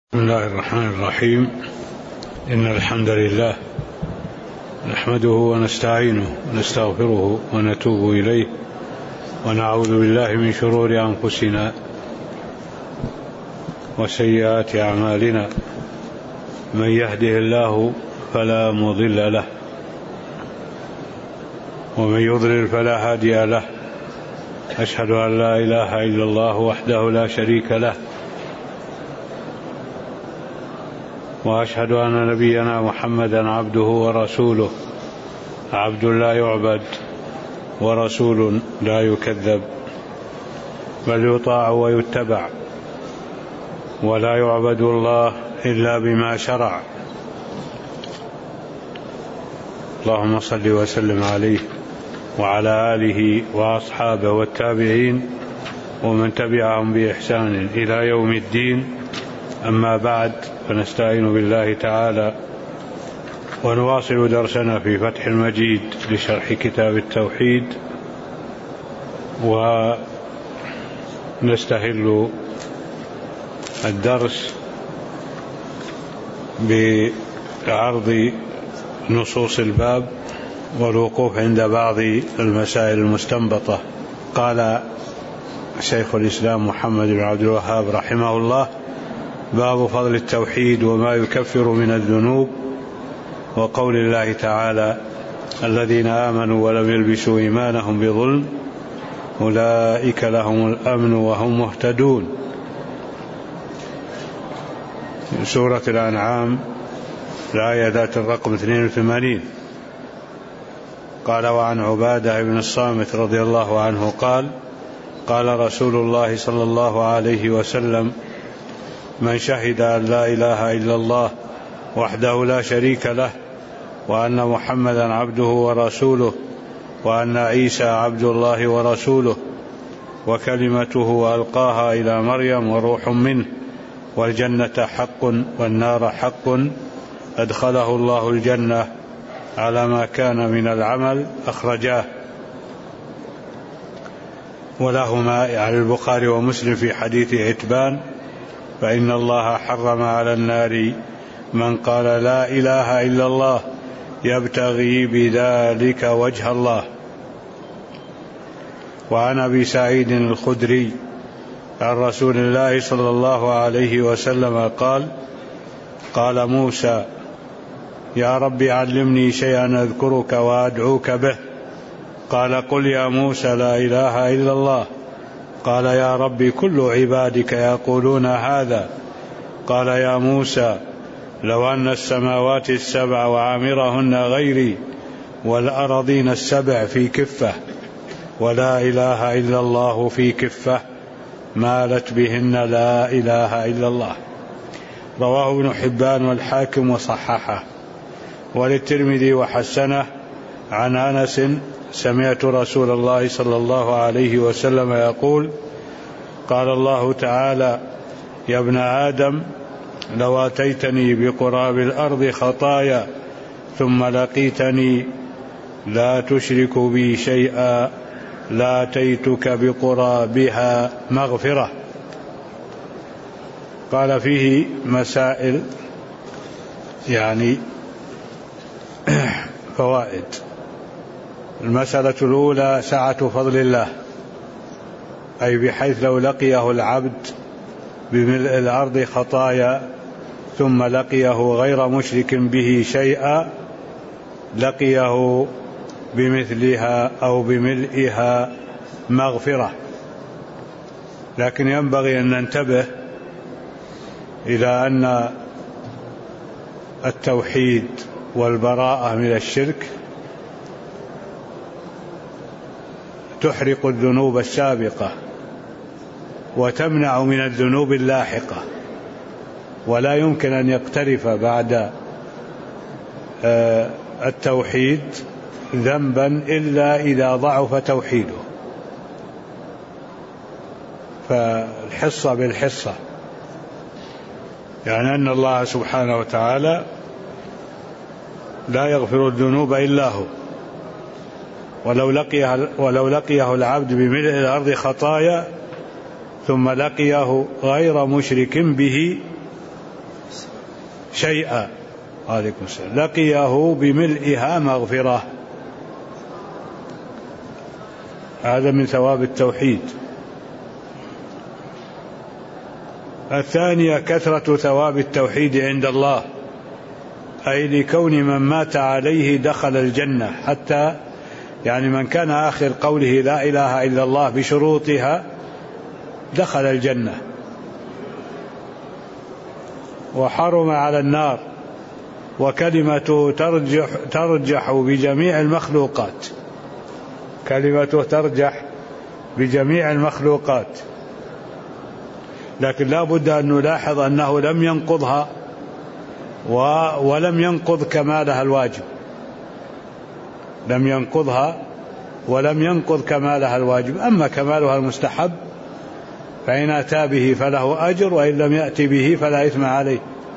بسم الله الرحمن الرحيم. إن الحمد لله نحمده ونستعينه ونستغفره ونتوب إليه ونعوذ بالله من شرور أنفسنا وسيئات أعمالنا. من يهده الله فلا مضل له ومن يضلل فلا هادي له. أشهد أن لا إله إلا الله وحده لا شريك له، وأشهد أن نبينا محمدا عبده ورسوله، عبد لا يعبد ورسول لا يكذب، بل يطاع ويتبع، ولا يعبد الله إلا بما شرع. اللهم صل وسلم عليه وعلى آله وأصحابه والتابعين ومن تبعهم بإحسان إلى يوم الدين. أما بعد، فنستعين بالله تعالى ونواصل درسنا في فتح المجيد لشرح كتاب التوحيد، ونستهل الدرس بعرض نصوص الباب والوقوف عند بعض المسائل المستنبطة. قال شيخ الإسلام محمد بن عبد الوهاب رحمه الله: باب فضل التوحيد وما يكفر من الذنوب، وقول الله تعالى: الذين آمنوا ولم يلبسوا إيمانهم بظلم أولئك لهم الأمن وهم مهتدون. سورة الأنعام، الآية ذات الرقم 82. قال: وعن عبادة بن الصامت رضي الله عنه قال: قال رسول الله صلى الله عليه وسلم: من شهد أن لا إله إلا الله وحده لا شريك له، وأن محمدا عبده ورسوله، وأن عيسى عبد الله ورسوله، وكلمته ألقاها إلى مريم وروح منه، والجنة حق والنار حق، أدخله الله الجنة على ما كان من العمل. أخرجاه. ولهما على البخاري ومسلم في حديث عتبان: فإن الله حرم على النار من قال لا إله إلا الله يبتغي بذلك وجه الله. وعن أبي سعيد الخدري عن رسول الله صلى الله عليه وسلم قال: قال موسى: يا رب علمني شيئا أذكرك وأدعوك به. قال: قل يا موسى لا إله إلا الله. قال: يا رب كل عبادك يقولون هذا. قال: يا موسى لو أن السماوات السبع وعامرهن غيري والأرضين السبع في كفة ولا إله إلا الله في كفة مالت بهن لا إله إلا الله. رواه ابن حبان والحاكم وصححه. وللترمذي وحسنه عن أنس: سمعت رسول الله صلى الله عليه وسلم يقول: قال الله تعالى: يا ابن آدم لو أتيتني بقراب الأرض خطايا ثم لقيتني لا تشرك بي شيئا لاتيتك بقرابها مغفرة. قال: فيه مسائل، يعني فوائد. المسألة الأولى: سعة فضل الله، أي بحيث لو لقيه العبد بملء الأرض خطايا ثم لقيه غير مشرك به شيئا لقيه بمثلها أو بملئها مغفرة. لكن ينبغي أن ننتبه إلى أن التوحيد والبراءة من الشرك تحرق الذنوب السابقة وتمنع من الذنوب اللاحقة، ولا يمكن أن يقترف بعد التوحيد ذنبا إلا إذا ضعف توحيده. فالحصة بالحصة، يعني أن الله سبحانه وتعالى لا يغفر الذنوب إلا هو، ولو لقيه العبد بملء الأرض خطايا ثم لقيه غير مشرك به شيئا، عليكم السلام، لقيه بملئها مغفرة. هذا من ثواب التوحيد. الثانية كثرة ثواب التوحيد عند الله، أي لكون من مات عليه دخل الجنة، حتى يعني من كان آخر قوله لا إله إلا الله بشروطها دخل الجنة. وحرم على النار، وكلمته ترجح بجميع المخلوقات، كلمته ترجح بجميع المخلوقات، لكن لا بد أن نلاحظ أنه لم ينقضها ولم ينقض كمالها الواجب، لم ينقضها ولم ينقض كمالها الواجب. أما كمالها المستحب فإن أتى به فله أجر، وإن لم يأتي به فلا إثم عليه.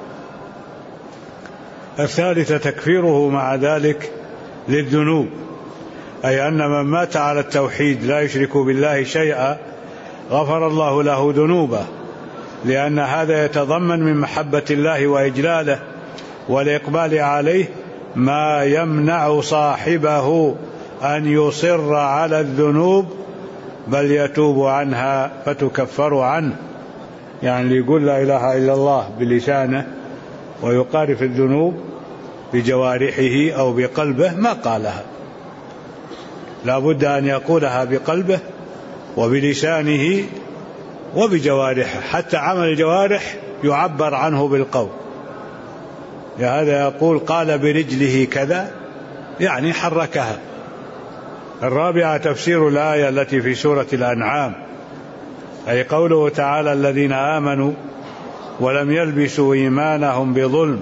الثالثة تكفيره مع ذلك للذنوب، أي أن من مات على التوحيد لا يشرك بالله شيئا غفر الله له ذنوبه، لأن هذا يتضمن من محبة الله وإجلاله والإقبال عليه ما يمنع صاحبه أن يصر على الذنوب، بل يتوب عنها فتكفر عنه. يعني يقول لا إله إلا الله بلسانه ويقارف الذنوب بجوارحه أو بقلبه ما قالها، لا بد أن يقولها بقلبه وبلسانه وبجوارحه، حتى عمل الجوارح يعبر عنه بالقول. لهذا يقول قال برجله كذا، يعني حركها. الرابعة تفسير الآية التي في سورة الأنعام، أي قوله تعالى الذين آمنوا ولم يلبسوا إيمانهم بظلم،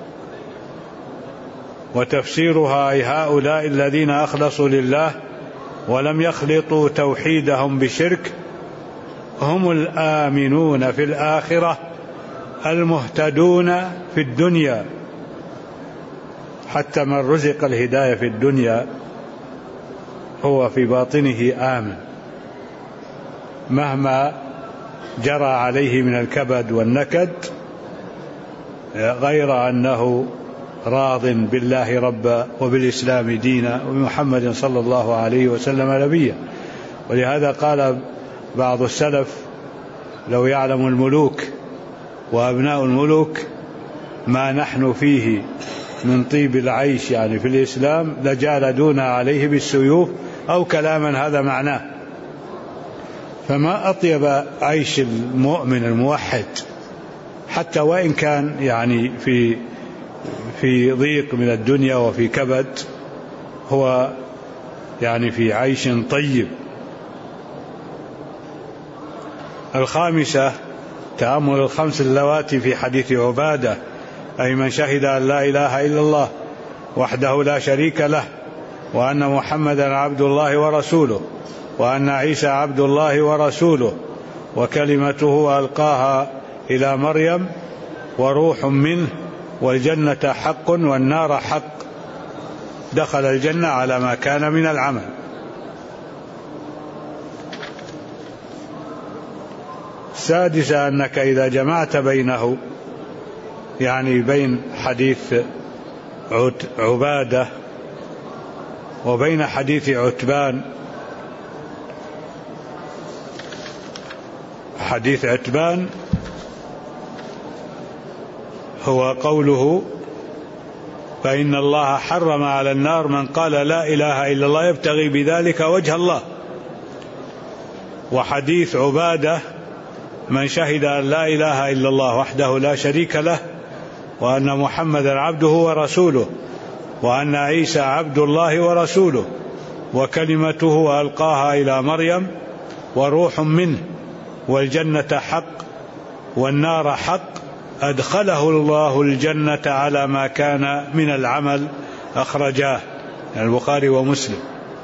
وتفسيرها أي هؤلاء الذين أخلصوا لله ولم يخلطوا توحيدهم بشرك هم الآمنون في الآخرة المهتدون في الدنيا. حتى من رزق الهداية في الدنيا هو في باطنه آمن مهما جرى عليه من الكبد والنكد، غير أنه راض بالله ربا وبالإسلام دينا وبمحمد صلى الله عليه وسلم نبيا. ولهذا قال بعض السلف لو يعلم الملوك وأبناء الملوك ما نحن فيه من طيب العيش يعني في الإسلام لجالدونا عليه بالسيوف، أو كلاما هذا معناه. فما أطيب عيش المؤمن الموحد، حتى وإن كان يعني في ضيق من الدنيا وفي كبد، هو يعني في عيش طيب. الخامسة تأمل الخمس اللواتي في حديث عبادة، أي من شهد أن لا إله إلا الله وحده لا شريك له، وأن محمدا عبد الله ورسوله، وأن عيسى عبد الله ورسوله، وكلمته ألقاها إلى مريم، وروح منه، والجنة حق والنار حق، دخل الجنة على ما كان من العمل. السادسة أنك إذا جمعت بينه، يعني بين حديث عبادة وبين حديث عتبان، حديث عتبان هو قوله فإن الله حرم على النار من قال لا إله إلا الله يبتغي بذلك وجه الله. وحديث عبادة من شهد أن لا إله إلا الله وحده لا شريك له، وأن محمدا عبده ورسوله، وأن عيسى عبد الله ورسوله، وكلمته ألقاها إلى مريم، وروح منه، والجنة حق والنار حق، أدخله الله الجنة على ما كان من العمل، أخرجاه البخاري ومسلم.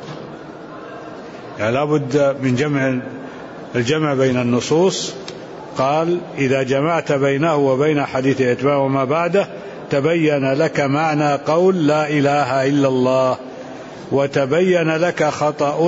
يعني لابد من الجمع بين النصوص. قال إذا جمعت بينه وبين حديث عتبان وما بعده تبين لك معنى قول لا إله إلا الله، وتبين لك خطأ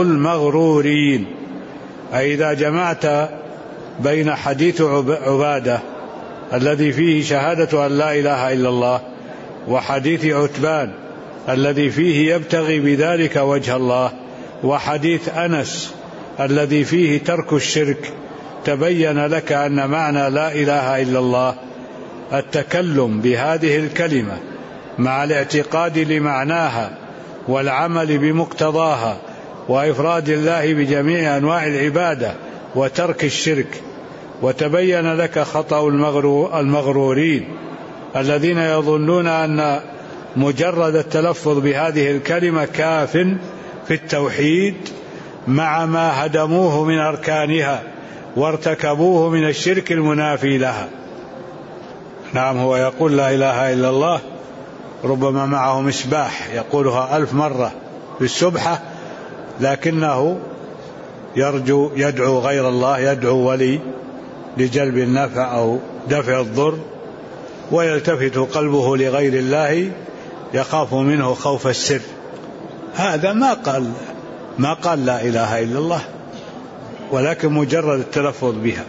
المغرورين. أي إذا جمعت بين حديث عبادة الذي فيه شهادة أن لا إله إلا الله، وحديث عتبان الذي فيه يبتغي بذلك وجه الله، وحديث أنس الذي فيه ترك الشرك، تبين لك أن معنى لا إله إلا الله التكلم بهذه الكلمة مع الاعتقاد لمعناها والعمل بمقتضاها وإفراد الله بجميع أنواع العبادة وترك الشرك. وتبين لك خطأ المغرورين الذين يظنون أن مجرد التلفظ بهذه الكلمة كاف في التوحيد مع ما هدموه من أركانها وارتكبوه من الشرك المنافي لها. نعم، هو يقول لا إله إلا الله، ربما معه مصباح يقولها 1000 مرة في السبحة، لكنه يدعو غير الله، يدعو ولي لجلب النفع أو دفع الضر، ويلتفت قلبه لغير الله يخاف منه خوف السر. هذا ما قال لا إله إلا الله، ولكن مجرد التلفظ بها،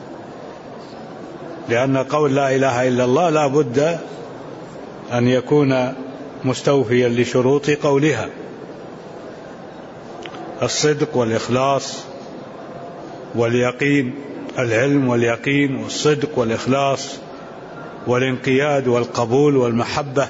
لأن قول لا إله إلا الله لا بد أن يكون مستوفيا لشروط قولها: الصدق والإخلاص واليقين، العلم واليقين والصدق والإخلاص والانقياد والقبول والمحبة.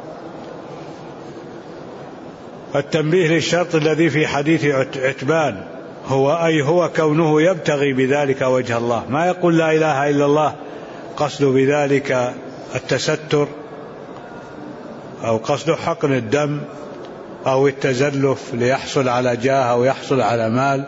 التنبيه للشرط الذي في حديث عتبان هو كونه يبتغي بذلك وجه الله، ما يقول لا إله إلا الله قصد بذلك التستر أو قصد حقن الدم أو التزلف ليحصل على جاه أو يحصل على مال،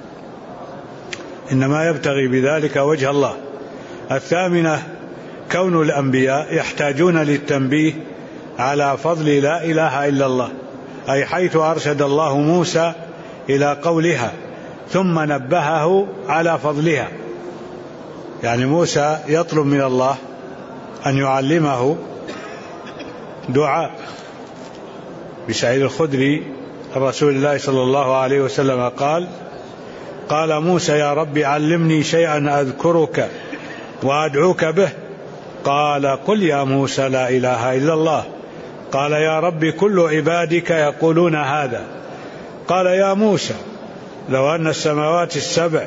إنما يبتغي بذلك وجه الله. 8، كون الأنبياء يحتاجون للتنبيه على فضل لا إله إلا الله، أي حيث أرشد الله موسى إلى قولها ثم نبهه على فضلها. يعني موسى يطلب من الله أن يعلمه دعاء. بسعيد الخدري رسول الله صلى الله عليه وسلم قال موسى: يا رب علمني شيئا أذكرك وأدعوك به. قال: قل يا موسى لا إله إلا الله. قال: يا رب كل عبادك يقولون هذا. قال: يا موسى لو أن السماوات السبع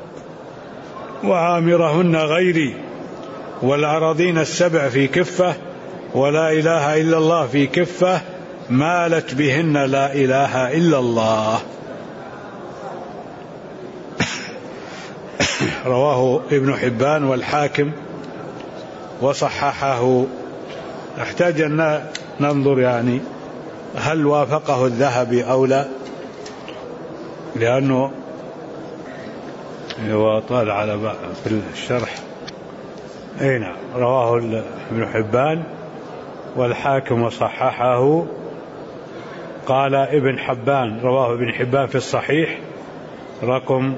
وعامرهن غيري والأراضين السبع في كفة ولا إله إلا الله في كفة مالت بهن لا إله إلا الله. رواه ابن حبان والحاكم وصححه. احتاج أن ننظر يعني هل وافقه الذهبي أو لا، لأنه طال على في الشرح. نعم، رواه ابن حبان والحاكم وصححه. قال ابن حبان، رواه ابن حبان في الصحيح رقم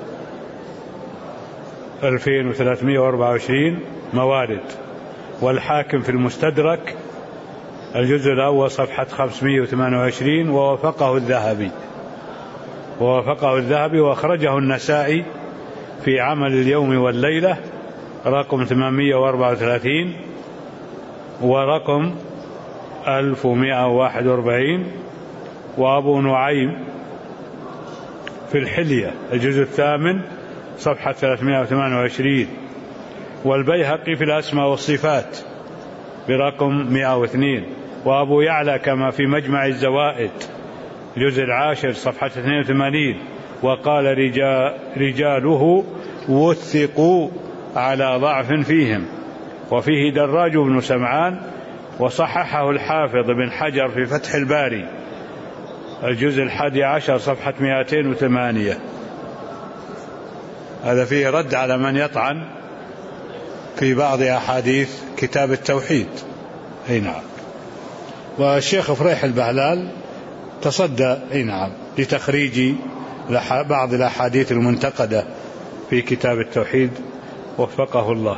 2324 موارد، والحاكم في المستدرك الجزء الأول صفحة 528، ووافقه الذهبي وأخرجه النسائي في عمل اليوم والليلة رقم 834 ورقم 1141، وأبو نعيم في الحلية الجزء الثامن صفحة 328، والبيهقي في الأسماء والصفات برقم 102، وأبو يعلى كما في مجمع الزوائد الجزء العاشر صفحة 82. وقال: رجاله وثقوا على ضعف فيهم. وفيه دراج بن سمعان، وصححه الحافظ بن حجر في فتح الباري الجزء 11 صفحة 208. هذا فيه رد على من يطعن في بعض أحاديث كتاب التوحيد. نعم. والشيخ فريح البهلال تصدى نعم لتخريج بعض الأحاديث المنتقدة في كتاب التوحيد وفقه الله.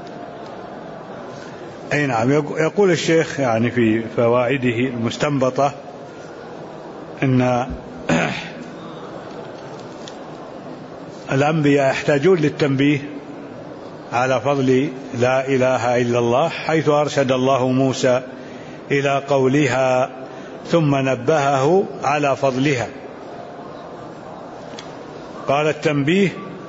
نعم. يقول الشيخ يعني في فوائده المستنبطة أن الأنبياء يحتاجون للتنبيه على فضل لا إله إلا الله، حيث أرشد الله موسى إلى قولها ثم نبهه على فضلها. قال التنبيه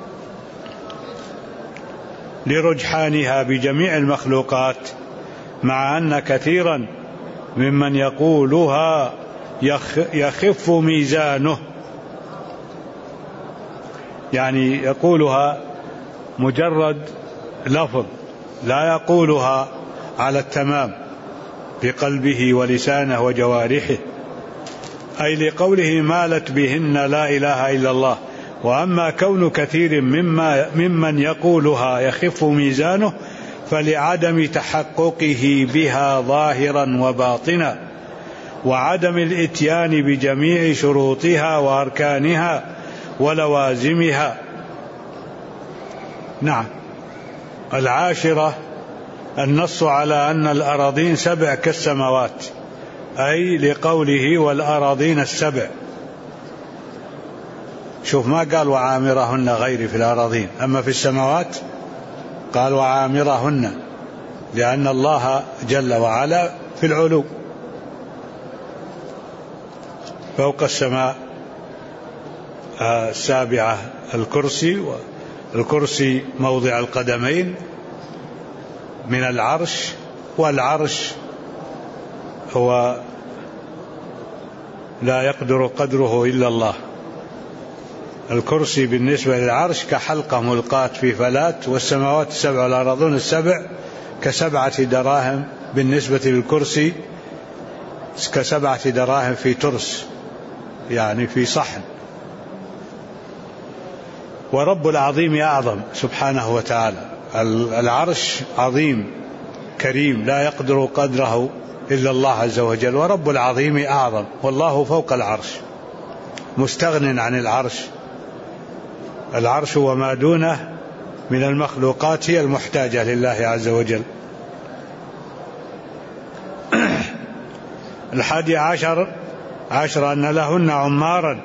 لرجحانها بجميع المخلوقات، مع أن كثيرا ممن يقولها يخف ميزانه، يعني يقولها مجرد لفظ، لا يقولها على التمام بقلبه ولسانه وجوارحه، أي لقوله مالت بهن لا إله إلا الله. وأما كون كثير ممن يقولها يخف ميزانه فلعدم تحققه بها ظاهرا وباطنا، وعدم الإتيان بجميع شروطها وأركانها ولوازمها. نعم. العاشرة النص على أن الأراضين 7 كالسماوات، أي لقوله والأراضين 7. شوف، ما قال وعامرهن غيري في الأراضين، أما في السماوات قال وعامرهن، لأن الله جل وعلا في العلو فوق السماء 7 الكرسي، والكرسي موضع القدمين من العرش، والعرش هو لا يقدر قدره إلا الله. الكرسي بالنسبة للعرش كحلقة ملقاة في فلات، والسماوات 7 والأراضون 7 ك7 دراهم بالنسبة للكرسي، ك7 دراهم في ترس، يعني في صحن. ورب العظيم أعظم سبحانه وتعالى. العرش عظيم كريم لا يقدر قدره إلا الله عز وجل، ورب العظيم أعظم، والله فوق العرش مستغن عن العرش. العرش وما دونه من المخلوقات هي المحتاجة لله عز وجل. 11 أن لهن عمارا،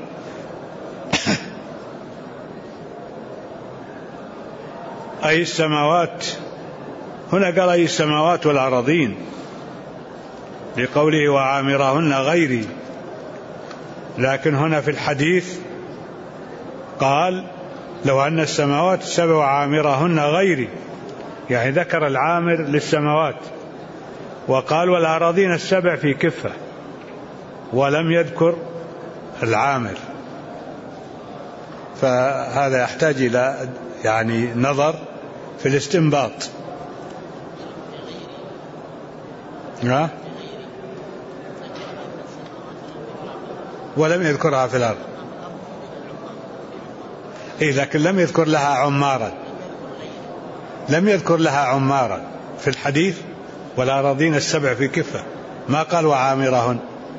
أي السماوات. هنا قال أي السماوات والأراضين لقوله وعامرهن غيري، لكن هنا في الحديث قال لو أن السماوات 7 وعامرهن غيري، يعني ذكر العامر للسماوات، وقال والأراضين 7 في كفة، ولم يذكر العامر. فهذا يحتاج إلى يعني نظر في الاستنباط. ولم يذكرها في الأرض، لكن لم يذكر لها عمارا، لم يذكر لها عمارا في الحديث. والأراضين 7 في كفة، ما قال وعامرهن،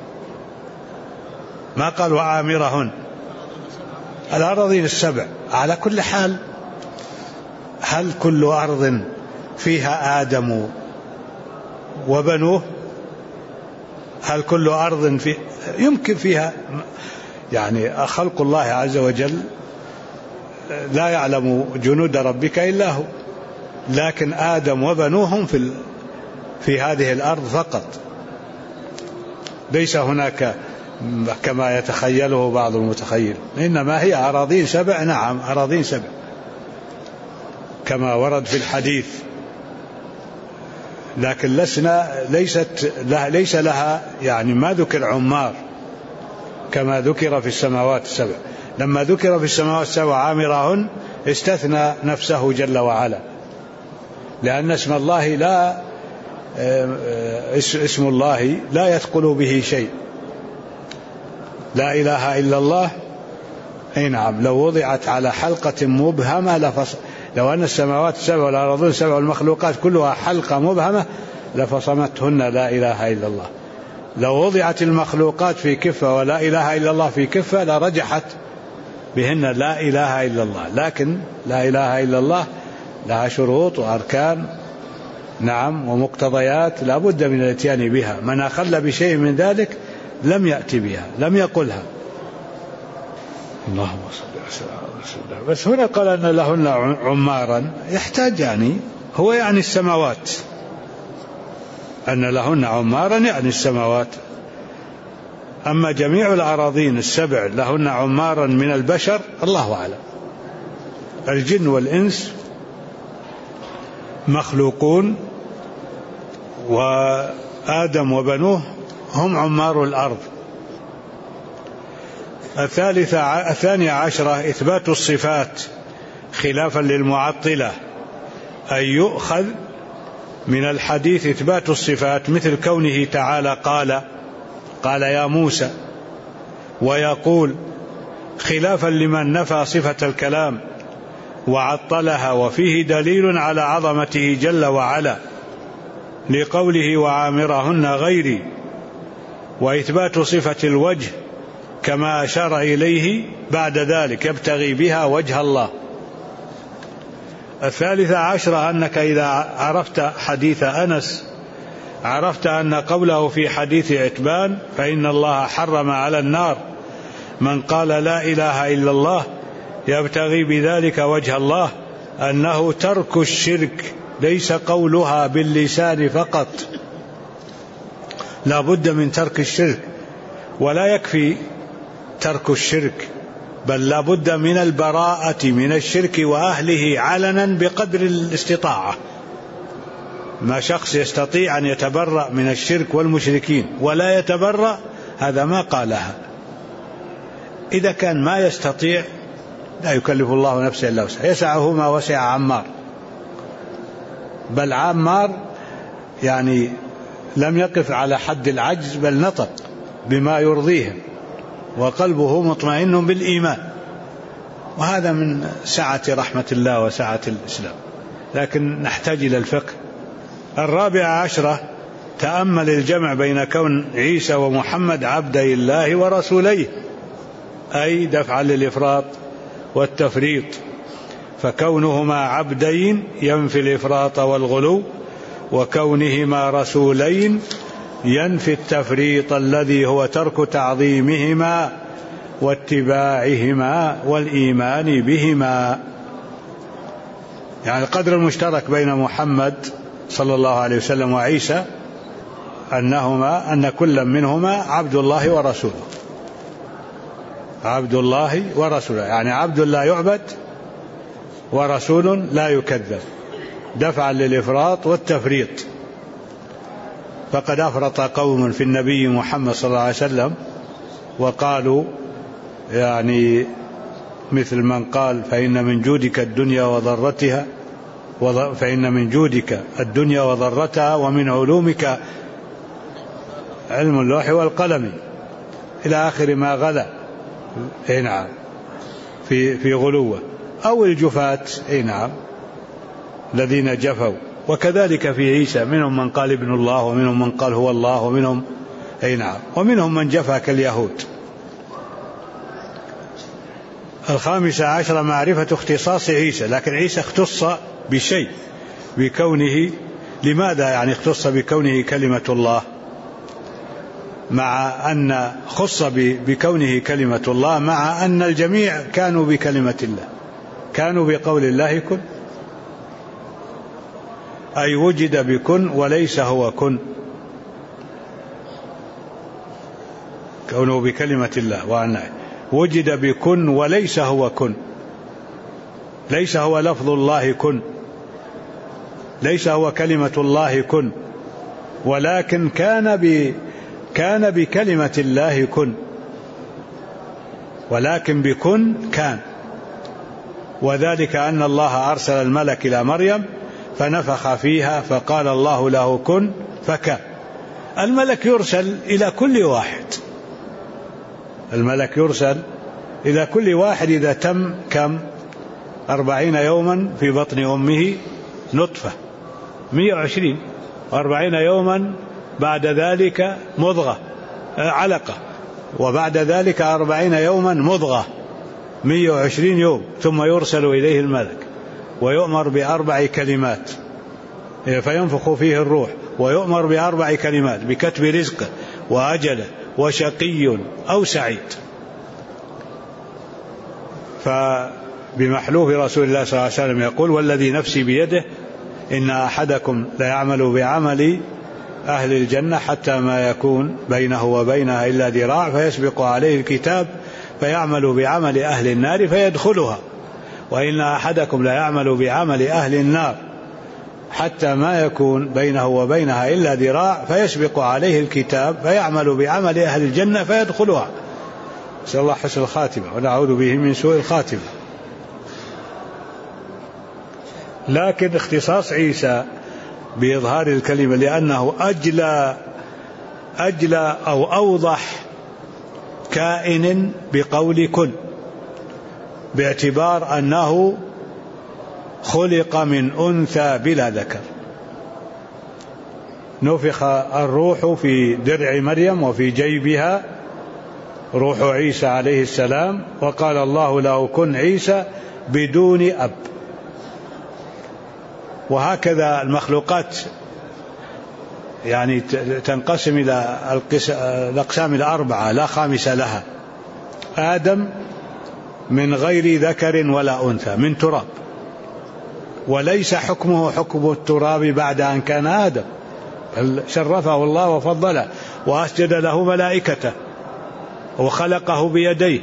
ما قال وعامرهن. الأراضين 7 على كل حال. هل كل أرض فيها آدم وبنوه؟ هل كل أرض يمكن فيها يعني خلق الله عز وجل؟ لا يعلم جنود ربك إلا هو، لكن آدم وبنوهم في هذه الأرض فقط، ليس هناك كما يتخيله بعض المتخيل، إنما هي أراضين 7. نعم، أراضين 7 كما ورد في الحديث، لكن ليس لها يعني ما ذكر عمار كما ذكر في السماوات 7. لما ذكر في السماوات 7 عامرهن استثنى نفسه جل وعلا، لأن اسم الله اسم الله لا يثقل به شيء. لا إله إلا الله، أي نعم، لو وضعت على حلقة مبهمة لو أن السماوات 7 والأرضون 7 والمخلوقات كلها حلقة مبهمة لفصمتهن لا إله إلا الله. لو وضعت المخلوقات في كفة ولا إله إلا الله في كفة لرجحت بهن لا إله إلا الله، لكن لا إله إلا الله لها شروط وأركان، نعم، ومقتضيات لا بد من الاتيان بها. من أخل بشيء من ذلك لم يأتي بها، لم يقلها. اللهم صل بس هنا قال أن لهن عمارا، يحتاج يعني هو يعني السماوات، أن لهن عمارا يعني السماوات. أما جميع الأراضين السبع لهن عمارا من البشر الله أعلم. الجن والإنس مخلوقون، وآدم وبنوه هم عمار الأرض. الثانية عشرة إثبات الصفات خلافا للمعطلة، أن يؤخذ من الحديث إثبات الصفات، مثل كونه تعالى قال يا موسى، ويقول، خلافا لمن نفى صفة الكلام وعطلها، وفيه دليل على عظمته جل وعلا لقوله وعامرهن غيري، وإثبات صفة الوجه كما أشار إليه بعد ذلك يبتغي بها وجه الله. الثالثة عشرة أنك إذا عرفت حديث أنس عرفت أن قوله في حديث عتبان فإن الله حرم على النار من قال لا إله إلا الله يبتغي بذلك وجه الله، أنه ترك الشرك ليس قولها باللسان فقط، لا بد من ترك الشرك، ولا يكفي ترك الشرك، بل لا بد من البراءة من الشرك وأهله علنا بقدر الاستطاعة. ما شخص يستطيع أن يتبرأ من الشرك والمشركين ولا يتبرأ، هذا ما قالها. إذا كان ما يستطيع لا يكلف الله نفسا إلا وسعها، يسعه ما وسع عمار، بل عمار يعني لم يقف على حد العجز، بل نطق بما يرضيهم وقلبه مطمئن بالإيمان، وهذا من سعة رحمة الله وسعة الإسلام، لكن نحتاج إلى الفقه. الرابعة عشرة تأمل الجمع بين كون عيسى ومحمد عبدي الله ورسوليه، أي دفعا للإفراط والتفريط، فكونهما عبدين ينفي الإفراط والغلو، وكونهما رسولين ينفي التفريط الذي هو ترك تعظيمهما واتباعهما والإيمان بهما. يعني القدر المشترك بين محمد صلى الله عليه وسلم وعيسى أن كل منهما عبد الله ورسوله، عبد الله ورسوله، يعني عبد لا يعبد ورسول لا يكذب، دفعا للإفراط والتفريط. فقد أفرط قوم في النبي محمد صلى الله عليه وسلم وقالوا يعني مثل من قال فإن من جودك الدنيا وضرتها، فإن من جودك الدنيا وضرتها ومن علومك علم اللوح والقلم، إلى آخر ما غلا نعم في غلوه، أو الجفاة نعم الذين جفوا. وكذلك في عيسى منهم من قال ابن الله، ومنهم من قال هو الله، ومنهم نعم، ومنهم من جفا كاليهود. الخامسة عشر معرفة اختصاص عيسى، لكن عيسى اختص بشيء بكونه، لماذا يعني اختص بكونه كلمة الله، مع أن خص بكونه كلمة الله، مع أن الجميع كانوا بكلمة الله، كانوا بقول الله كن، أي وجد بكن وليس هو كن، كونه بكلمة الله، وأن وجد بكن وليس هو كن، ليس هو لفظ الله كن، ليس هو كلمة الله كن، ولكن كان بكلمة الله كن، ولكن بكن كان، وذلك أن الله أرسل الملك إلى مريم فنفخ فيها فقال الله له كن فكان. الملك يرسل إلى كل واحد، الملك يرسل إلى كل واحد إذا تم كم 40 يوما في بطن أمه نطفة 120، 40 يوما بعد ذلك مضغة علقة، وبعد ذلك 40 يوما مضغة 120 يوم، ثم يرسل إليه الملك ويؤمر ب4 كلمات فينفخ فيه الروح، ويؤمر ب4 كلمات بكتب رزقه وأجله وشقي أو سعيد. فبمحلوف رسول الله صلى الله عليه وسلم يقول: والذي نفسي بيده إن أحدكم ليعمل بعمل أهل الجنة حتى ما يكون بينه وبينها إلا ذراع فيسبق عليه الكتاب فيعمل بعمل أهل النار فيدخلها، وإن أحدكم ليعمل بعمل أهل النار حتى ما يكون بينه وبينها إلا ذراع فيسبق عليه الكتاب فيعمل بعمل أهل الجنة فيدخلها. نسأل الله حسن الخاتمة ونعوذ به من سوء الخاتمة. لكن اختصاص عيسى بإظهار الكلمة لأنه أجلى أو أوضح كائن بقول كن، باعتبار أنه خلق من أنثى بلا ذكر. نفخ الروح في درع مريم وفي جيبها روح عيسى عليه السلام، وقال الله له كن عيسى بدون أب. وهكذا المخلوقات يعني تنقسم إلى الأقسام الأربعة لا خامس لها. آدم من غير ذكر ولا أنثى، من تراب، وليس حكمه حكم التراب بعد أن كان آدم، شرفه الله وفضله وأسجد له ملائكته وخلقه بيديه،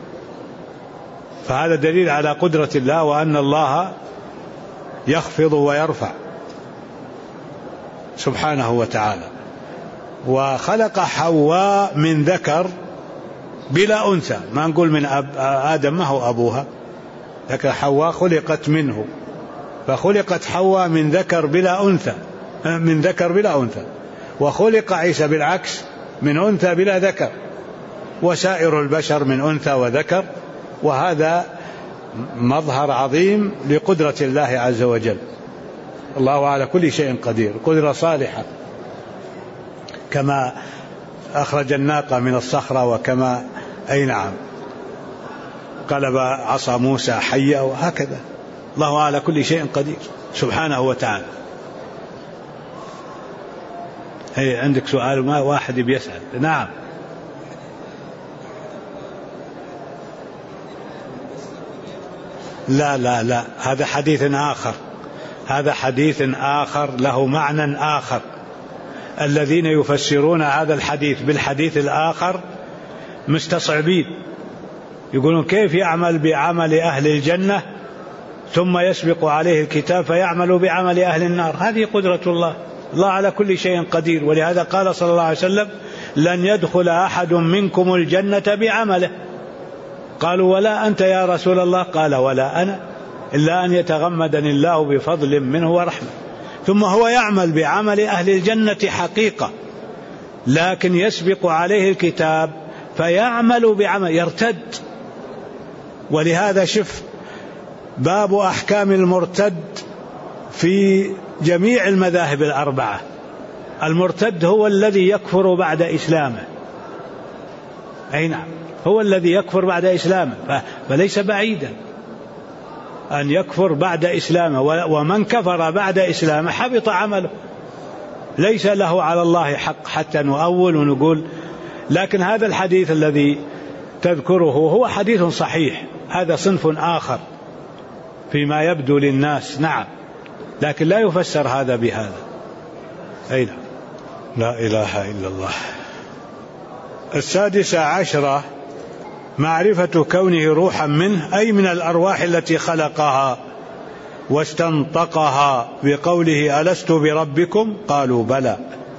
فهذا دليل على قدرة الله وأن الله يخفض ويرفع سبحانه وتعالى. وخلق حواء من ذكر بلا أنثى، ما نقول من آدم ما هو أبوها، لكن حواء خلقت منه، فخلقت حواء من ذكر بلا أنثى، وخلق عيسى بالعكس من أنثى بلا ذكر، وسائر البشر من أنثى وذكر. وهذا مظهر عظيم لقدرة الله عز وجل. الله على كل شيء قدير، قدرة صالحة، كما أخرج الناقة من الصخرة، وكما أي نعم قلب عصا موسى حية، وهكذا الله على كل شيء قدير سبحانه وتعالى. هي عندك سؤال؟ ما واحد بيسأل. نعم. لا هذا حديث آخر، هذا حديث آخر له معنى آخر. الذين يفسرون هذا الحديث بالحديث الآخر مستصعبين، يقولون كيف يعمل بعمل أهل الجنة ثم يسبق عليه الكتاب فيعمل بعمل أهل النار. هذه قدرة الله، الله على كل شيء قدير. ولهذا قال صلى الله عليه وسلم لن يدخل أحد منكم الجنة بعمله. قالوا ولا أنت يا رسول الله؟ قال ولا أنا، إلا أن يتغمدني الله بفضل منه ورحمة. ثم هو يعمل بعمل أهل الجنة حقيقة، لكن يسبق عليه الكتاب فيعمل بعمل يرتد. ولهذا شف باب أحكام المرتد في جميع المذاهب الأربعة. المرتد هو الذي يكفر بعد إسلامه، أي نعم، هو الذي يكفر بعد إسلامه، فليس بعيدا أن يكفر بعد إسلامه. ومن كفر بعد إسلامه حبط عمله، ليس له على الله حق حتى نؤول ونقول. لكن هذا الحديث الذي تذكره هو حديث صحيح، هذا صنف آخر فيما يبدو للناس، نعم، لكن لا يفسر هذا بهذا. أين لا إله إلا الله. 16 معرفة كونه روحا منه، أي من الأرواح التي خلقها واستنطقها بقوله ألست بربكم؟ قالوا بلى.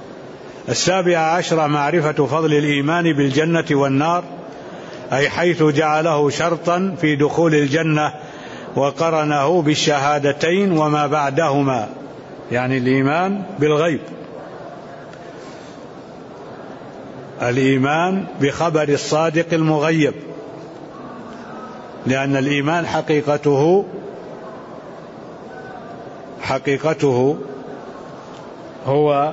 17 معرفة فضل الإيمان بالجنة والنار، أي حيث جعله شرطا في دخول الجنة وقرنه بالشهادتين وما بعدهما، يعني الإيمان بالغيب، الإيمان بخبر الصادق المغيب، لأن الإيمان حقيقته هو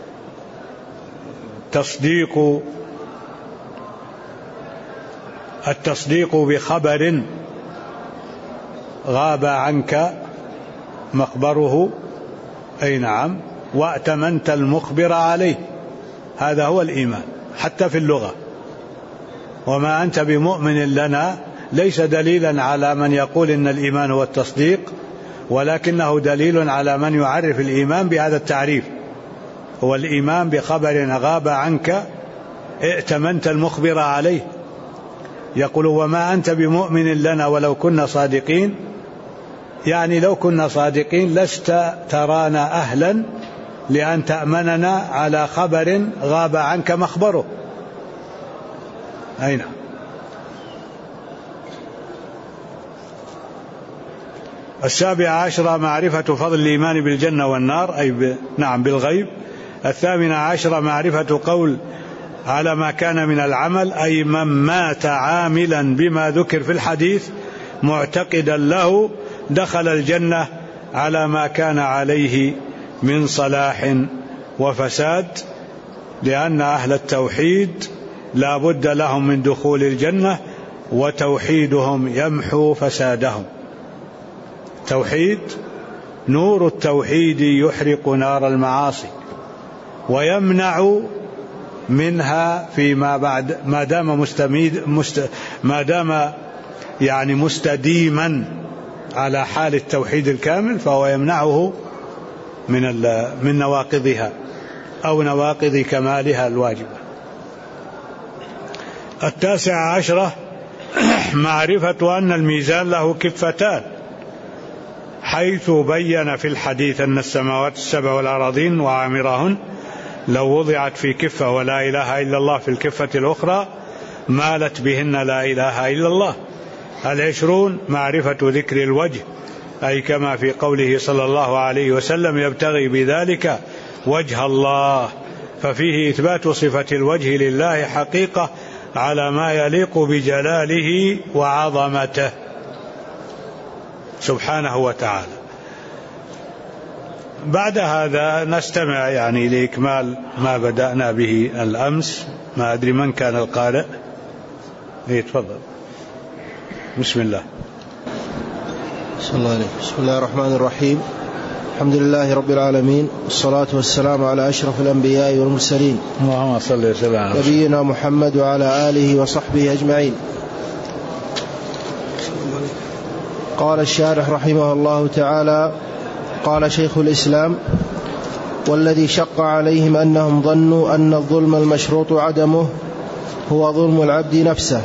التصديق بخبر غاب عنك مخبره، أي نعم، وأتمنت المخبر عليه. هذا هو الإيمان حتى في اللغة. وما أنت بمؤمن لنا ليس دليلا على من يقول إن الإيمان هو التصديق، ولكنه دليل على من يعرف الإيمان بهذا التعريف، هو الإيمان بخبر غاب عنك ائتمنت المخبر عليه. يقول وما أنت بمؤمن لنا ولو كنا صادقين، يعني لو كنا صادقين لست ترانا أهلا لأن تأمننا على خبر غاب عنك مخبره. أين 17 معرفة فضل الإيمان بالجنة والنار، أي نعم بالغيب. 18 معرفة قول على ما كان من العمل، أي من مات عاملا بما ذكر في الحديث معتقدا له دخل الجنة على ما كان عليه من صلاح وفساد، لأن أهل التوحيد لا بد لهم من دخول الجنة، وتوحيدهم يمحو فسادهم. توحيد، نور التوحيد يحرق نار المعاصي ويمنع منها فيما بعد ما دام يعني مستديما على حال التوحيد الكامل، فهو يمنعه من نواقضها أو نواقض كمالها الواجبة. 19 معرفة أن الميزان له كفتان، حيث بين في الحديث أن السماوات السبع والأراضين وعامرهن لو وضعت في كفة ولا إله إلا الله في الكفة الأخرى مالت بهن لا إله إلا الله. 20 معرفة ذكر الوجه، أي كما في قوله صلى الله عليه وسلم يبتغي بذلك وجه الله، ففيه إثبات صفة الوجه لله حقيقة على ما يليق بجلاله وعظمته سبحانه وتعالى. بعد هذا نستمع يعني لإكمال ما بدأنا به الأمس. ما أدري من كان القارئ. تفضل. بسم الله. بسم الله الرحمن الرحيم. الحمد لله رب العالمين، والصلاة والسلام على أشرف الأنبياء والمرسلين، اللهم صل وسلم على نبينا محمد وعلى آله وصحبه أجمعين. قال الشارح رحمه الله تعالى: قال شيخ الإسلام: والذي شق عليهم أنهم ظنوا أن الظلم المشروط عدمه هو ظلم العبد نفسه،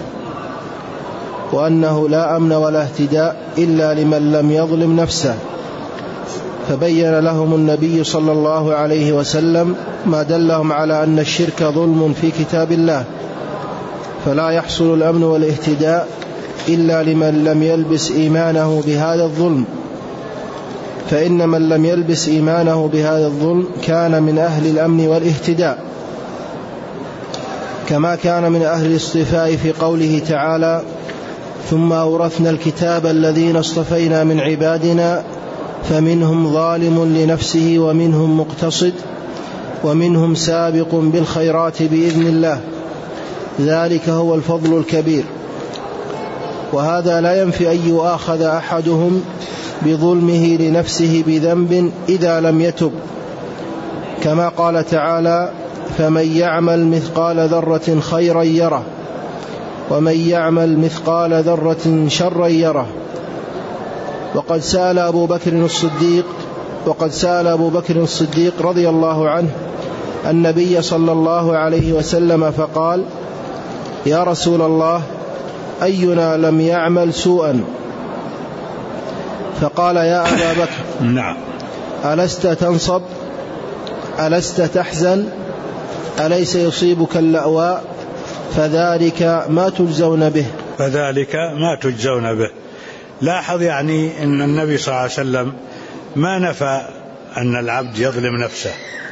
وأنه لا أمن ولا اهتداء إلا لمن لم يظلم نفسه، فبين لهم النبي صلى الله عليه وسلم ما دلهم على أن الشرك ظلم في كتاب الله، فلا يحصل الأمن والاهتداء إلا لمن لم يلبس إيمانه بهذا الظلم، فإن من لم يلبس إيمانه بهذا الظلم كان من أهل الأمن والاهتداء، كما كان من أهل الاصطفاء في قوله تعالى: ثم أورثنا الكتاب الذين اصطفينا من عبادنا فمنهم ظالم لنفسه ومنهم مقتصد ومنهم سابق بالخيرات بإذن الله، ذلك هو الفضل الكبير. وهذا لا ينفي أن يؤاخذ أحدهم بظلمه لنفسه بذنب إذا لم يتب، كما قال تعالى: فمن يعمل مثقال ذرة خيرا يره ومن يعمل مثقال ذرة شرا يره. وقد سأل أبو بكر الصديق رضي الله عنه النبي صلى الله عليه وسلم فقال: يا رسول الله، أينا لم يعمل سوءا؟ فقال: يا أبا بكر، نعم، ألست تنصب؟ ألست تحزن؟ أليس يصيبك اللأواء؟ فذلك ما تجزون به. لاحظ يعني أن النبي صلى الله عليه وسلم ما نفى أن العبد يظلم نفسه،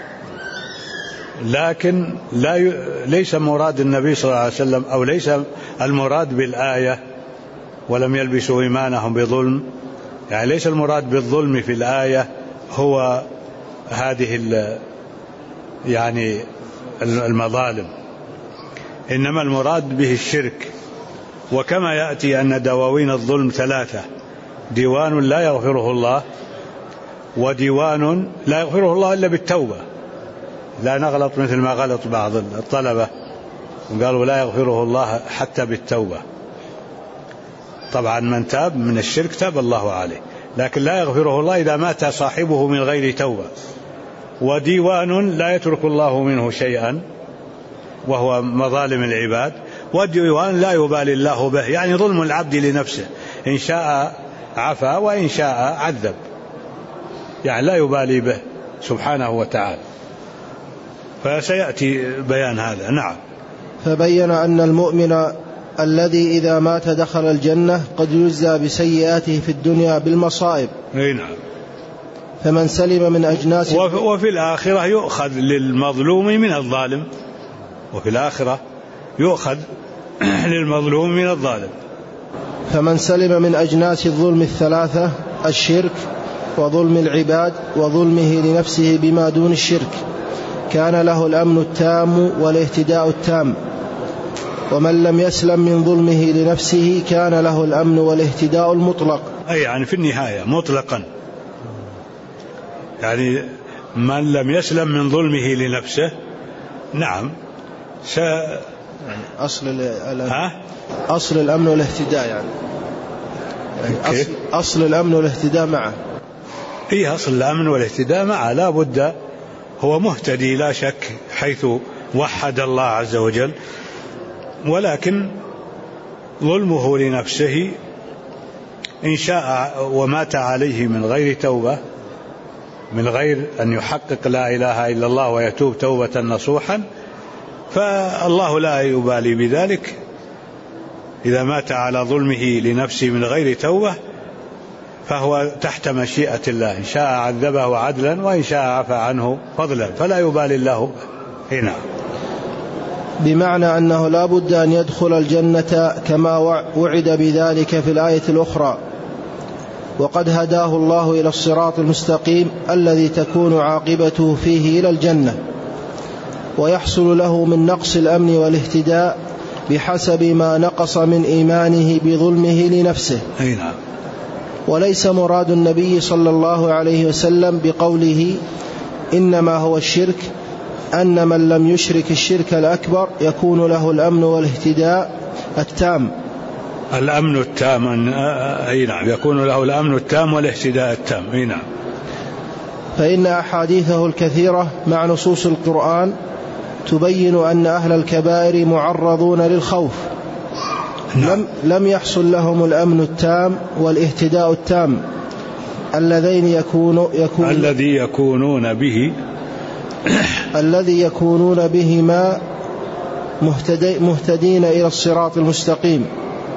لكن ليس مراد النبي صلى الله عليه وسلم، أو ليس المراد بالآية ولم يلبسوا إيمانهم بظلم، يعني ليس المراد بالظلم في الآية هو هذه يعني المظالم، إنما المراد به الشرك. وكما يأتي أن دواوين الظلم 3: ديوان لا يغفره الله، وديوان لا يغفره الله إلا بالتوبة. لا نغلط مثل ما غلط بعض الطلبة وقالوا لا يغفره الله حتى بالتوبة. طبعا من تاب من الشرك تاب الله عليه، لكن لا يغفره الله إذا مات صاحبه من غير توبة. وديوان لا يترك الله منه شيئا وهو مظالم العباد، وديوان لا يبالي الله به، يعني ظلم العبد لنفسه، إن شاء عفا وإن شاء عذب، يعني لا يبالي به سبحانه وتعالى. فسيأتي بيان هذا. نعم. فبين أن المؤمن الذي إذا مات دخل الجنة قد يجزى بسيئاته في الدنيا بالمصائب. نعم. فمن سلم من أجناس وفي الآخرة يؤخذ للمظلوم من الظالم، وفي الآخرة يؤخذ للمظلوم من الظالم. فمن سلم من أجناس الظلم الثلاثة: الشرك وظلم العباد وظلمه لنفسه بما دون الشرك، كان له الأمن التام والاهتداء التام. ومن لم يسلم من ظلمه لنفسه كان له الأمن والاهتداء المطلق، أي يعني في النهاية مطلقا، يعني من لم يسلم من ظلمه لنفسه. نعم. أصل الأمن والاهتداء، يعني أصل الأمن والاهتداء معه. إيه، أصل الأمن والاهتداء معه، لا بد، هو مهتدي لا شك حيث وحد الله عز وجل، ولكن ظلمه لنفسه إن شاء ومات عليه من غير توبة، من غير أن يحقق لا إله إلا الله ويتوب توبة نصوحا، فالله لا يبالي بذلك. إذا مات على ظلمه لنفسه من غير توبة فهو تحت مشيئة الله، إن شاء عذبه عدلا وإن شاء عفى عنه فضلا، فلا يبالي الله هنا. بمعنى أنه لا بد أن يدخل الجنة كما وعد بذلك في الآية الأخرى: وقد هداه الله إلى الصراط المستقيم الذي تكون عاقبته فيه إلى الجنة، ويحصل له من نقص الأمن والاهتداء بحسب ما نقص من إيمانه بظلمه لنفسه. نعم. وليس مراد النبي صلى الله عليه وسلم بقوله إنما هو الشرك أن من لم يشرك الشرك الأكبر يكون له الأمن والاهتداء التام. الأمن التام، أي نعم، يكون له الأمن التام والاهتداء التام. أي نعم. فإن أحاديثه الكثيرة مع نصوص القرآن تبين أن أهل الكبائر معرضون للخوف. نعم. لم يحصل لهم الأمن التام والاهتداء التام الذي يكونون بهما مهتدين إلى الصراط المستقيم،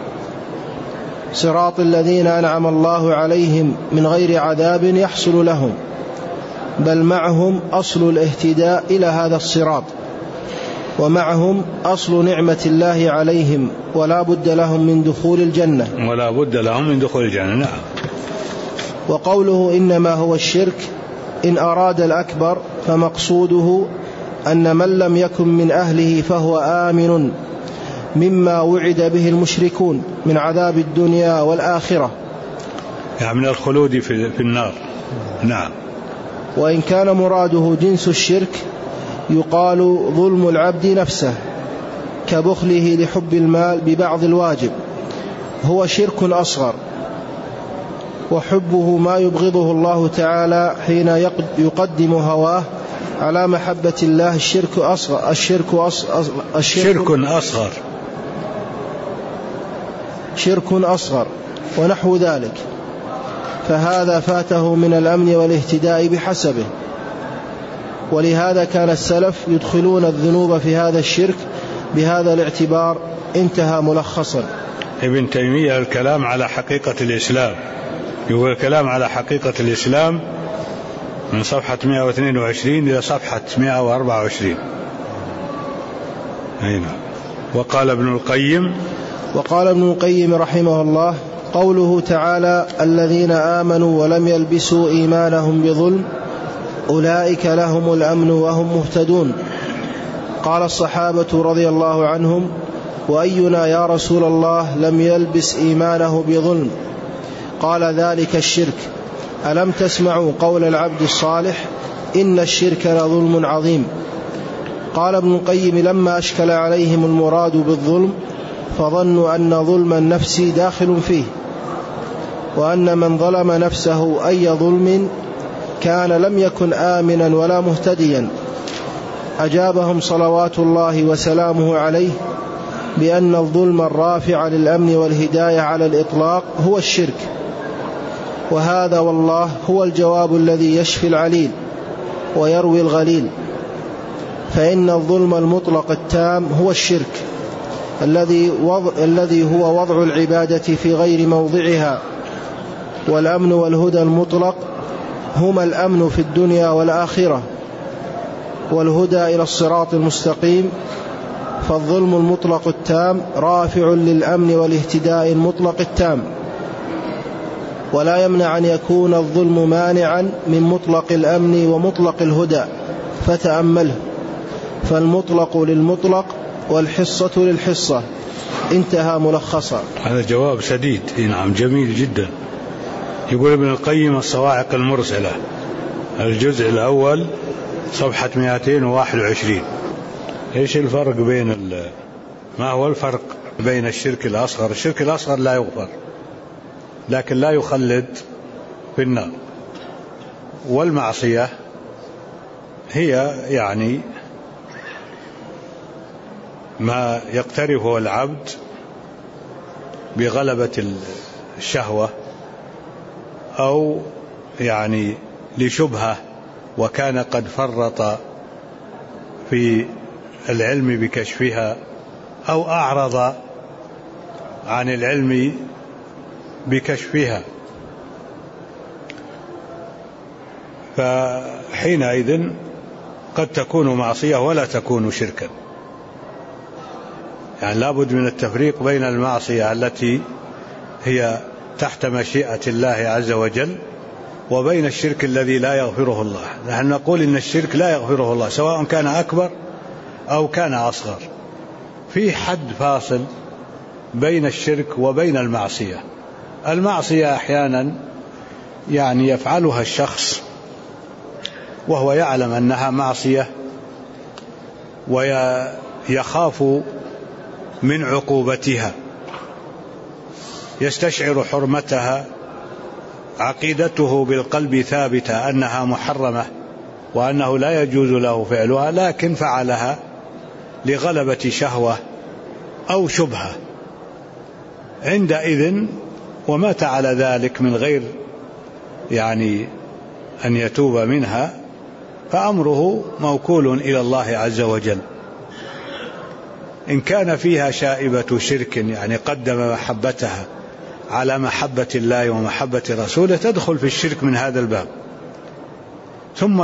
صراط الذين أنعم الله عليهم من غير عذاب يحصل لهم، بل معهم أصل الاهتداء إلى هذا الصراط، ومعهم أصل نعمة الله عليهم، ولا بد لهم من دخول الجنة. نعم. وقوله إنما هو الشرك إن أراد الأكبر فمقصوده أن من لم يكن من أهله فهو آمن مما وعد به المشركون من عذاب الدنيا والآخرة، يعني من الخلود في النار. نعم. وإن كان مراده جنس الشرك يقال ظلم العبد نفسه كبخله لحب المال ببعض الواجب، هو شرك أصغر، وحبه ما يبغضه الله تعالى حين يقدم هواه على محبة الله شرك أصغر ونحو ذلك، فهذا فاته من الأمن والاهتداء بحسبه. ولهذا كان السلف يدخلون الذنوب في هذا الشرك بهذا الاعتبار. انتهى ملخصا. ابن تيمية الكلام على حقيقة الإسلام، يقول الكلام على حقيقة الإسلام من صفحة 122 إلى صفحة 124. هنا. وقال ابن القيم رحمه الله: قوله تعالى: الذين آمنوا ولم يلبسوا إيمانهم بظلم أولئك لهم الأمن وهم مهتدون. قال الصحابة رضي الله عنهم: وأينا يا رسول الله لم يلبس إيمانه بظلم؟ قال: ذلك الشرك. ألم تسمعوا قول العبد الصالح: إن الشرك لظلم عظيم. قال ابن القيم: لما أشكل عليهم المراد بالظلم فظنوا أن ظلم النفس داخل فيه، وأن من ظلم نفسه أي ظلم كان لم يكن آمنا ولا مهتديا. أجابهم صلوات الله وسلامه عليه بأن الظلم الرافع للأمن والهداية على الإطلاق هو الشرك، وهذا والله هو الجواب الذي يشفي العليل ويروي الغليل. فإن الظلم المطلق التام هو الشرك الذي هو وضع العبادة في غير موضعها، والأمن والهدى المطلق هما الأمن في الدنيا والآخرة والهدى إلى الصراط المستقيم. فالظلم المطلق التام رافع للأمن والاهتداء المطلق التام، ولا يمنع أن يكون الظلم مانعا من مطلق الأمن ومطلق الهدى، فتأمله. فالمطلق للمطلق والحصة للحصة. انتهى ملخصا. هذا جواب سديد. نعم، جميل جدا. يقول ابن القيم الصواعق المرسلة الجزء الأول صفحة 221. ايش الفرق ما هو الفرق بين الشرك الأصغر؟ الشرك الأصغر لا يغفر لكن لا يخلد في النار، والمعصية هي يعني ما يقترفه العبد بغلبة الشهوة أو يعني لشبهة وكان قد فرط في العلم بكشفها أو أعرض عن العلم بكشفها، فحينئذ قد تكون معصية ولا تكون شركا. يعني لابد من التفريق بين المعصية التي هي تحت مشيئة الله عز وجل وبين الشرك الذي لا يغفره الله. نحن نقول إن الشرك لا يغفره الله سواء كان أكبر أو كان أصغر. في حد فاصل بين الشرك وبين المعصية. المعصية أحيانا يعني يفعلها الشخص وهو يعلم أنها معصية ويخاف من عقوبتها، يستشعر حرمتها، عقيدته بالقلب ثابتة أنها محرمة وأنه لا يجوز له فعلها، لكن فعلها لغلبة شهوة أو شبهة. عندئذ ومات على ذلك من غير يعني أن يتوب منها، فأمره موكول إلى الله عز وجل. إن كان فيها شائبة شرك يعني قدم محبتها على محبة الله ومحبة رسوله، تدخل في الشرك من هذا الباب. ثم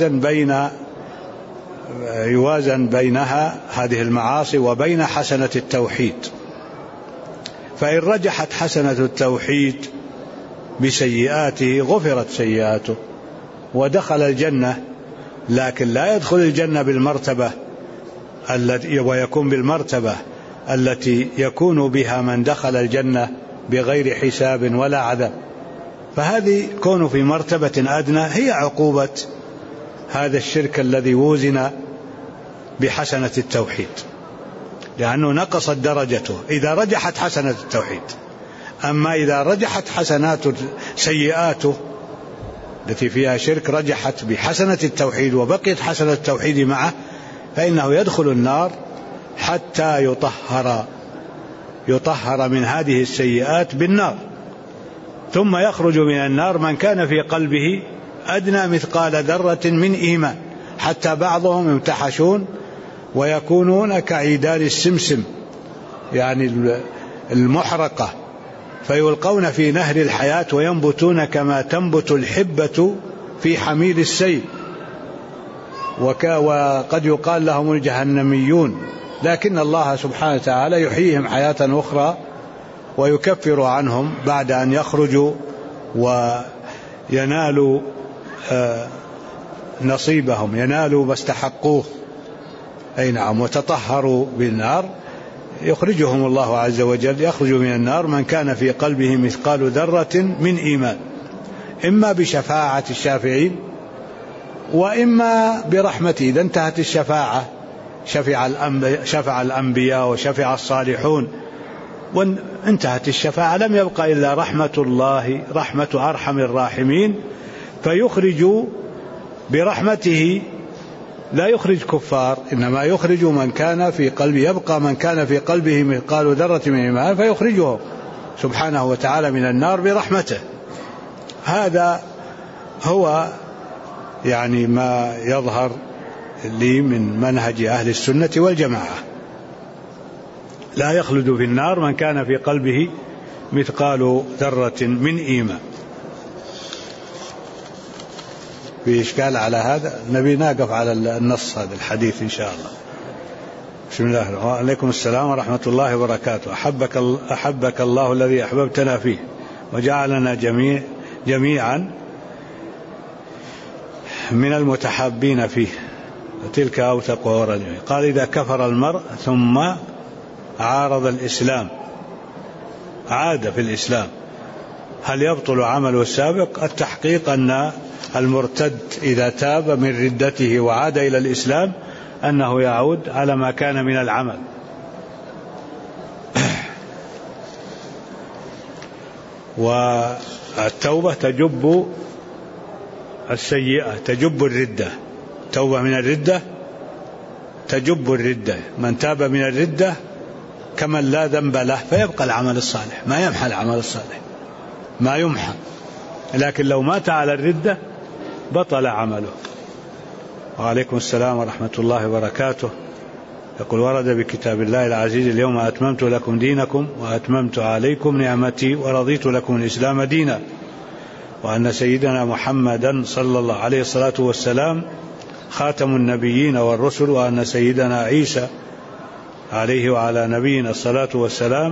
يوازن بينها هذه المعاصي وبين حسنة التوحيد. فإن رجحت حسنة التوحيد بسيئاته غفرت سيئاته ودخل الجنة، لكن لا يدخل الجنة بالمرتبة ويكون بالمرتبة التي يكون بها من دخل الجنة بغير حساب ولا عذاب. فهذه كون في مرتبة أدنى هي عقوبة هذا الشرك الذي وزن بحسنة التوحيد، لأنه نقصت درجته إذا رجحت حسنة التوحيد. أما إذا رجحت سيئاته التي فيها شرك رجحت بحسنة التوحيد وبقيت حسنة التوحيد معه، فإنه يدخل النار حتى يطهر من هذه السيئات بالنار، ثم يخرج من النار من كان في قلبه أدنى مثقال ذرة من إيمان، حتى بعضهم يمتحشون ويكونون كعيدان السمسم يعني المحرقة، فيلقون في نهر الحياة وينبتون كما تنبت الحبة في حميل السيل. وقد يقال لهم الجهنميون، لكن الله سبحانه وتعالى يحييهم حياة أخرى ويكفر عنهم بعد أن يخرجوا وينالوا نصيبهم، ينالوا ما استحقوه. أي نعم، وتطهروا بالنار يخرجهم الله عز وجل، يخرج من النار من كان في قلبه مثقال ذرة من إيمان، إما بشفاعة الشافعين وإما برحمته. إذا انتهت الشفاعة شفع الأنبياء وشفع الصالحون وانتهت الشفاعة، لم يبقى إلا رحمة الله، رحمة أرحم الراحمين، فيخرج برحمته، لا يخرج كفار، إنما يخرج من كان في قلبه، يبقى من كان في قلبه مثقال ذرة من إيمان فيخرجه سبحانه وتعالى من النار برحمته. هذا هو يعني ما يظهر لي من منهج أهل السنة والجماعة، لا يخلد في النار من كان في قلبه مثقال ذرة من إيمان. في إشكال على هذا؟ نبي نقف على النص هذا الحديث إن شاء الله. بسم الله الرحمن الرحيم. عليكم السلام ورحمة الله وبركاته. أحبك الله الذي أحببتنا فيه وجعلنا جميعا من المتحابين فيه، وتلك أوثق ورد. قال إذا كفر المرء ثم عارض الإسلام، عاد في الإسلام، هل يبطل عمله السابق؟ التحقيق أن المرتد إذا تاب من ردته وعاد إلى الإسلام أنه يعود على ما كان من العمل. والتوبة تجب السيئة، تجب الردة، توبة من الردة تجب الردة. من تاب من الردة كمن لا ذنب له، فيبقى العمل الصالح، ما يمحى العمل الصالح، ما يمحى، لكن لو مات على الردة بطل عمله. وعليكم السلام ورحمة الله وبركاته. يقول ورد بكتاب الله العزيز اليوم أتممت لكم دينكم وأتممت عليكم نعمتي ورضيت لكم الإسلام دينا، وأن سيدنا محمدا صلى الله عليه الصلاة والسلام خاتم النبيين والرسل، وأن سيدنا عيسى عليه وعلى نبينا الصلاة والسلام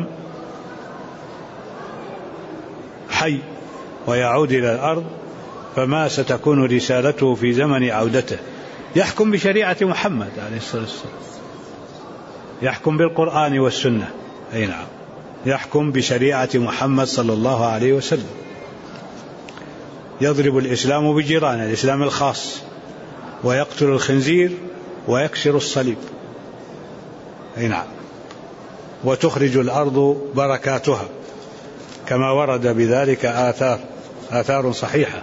حي ويعود إلى الأرض، فما ستكون رسالته في زمن عودته. يحكم بشريعة محمد عليه الصلاة والسلام، يحكم بالقرآن والسنة، أي نعم، يحكم بشريعة محمد صلى الله عليه وسلم. يضرب الإسلام بجيرانه، الإسلام الخاص، ويقتل الخنزير ويكسر الصليب، أي نعم، وتخرج الأرض بركاتها كما ورد بذلك آثار صحيحة.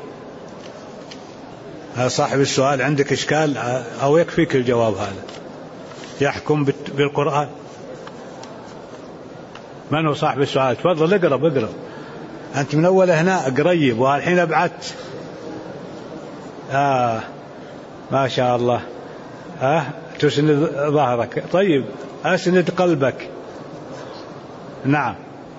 صاحب السؤال عندك إشكال أو يكفيك الجواب هذا؟ يحكم بالقرآن. من هو صاحب السؤال؟ تفضل اقرب، أنت من أول هنا قريب والحين أبعدت. ما شاء الله. تسند ظهرك، طيب أسند قلبك. نعم.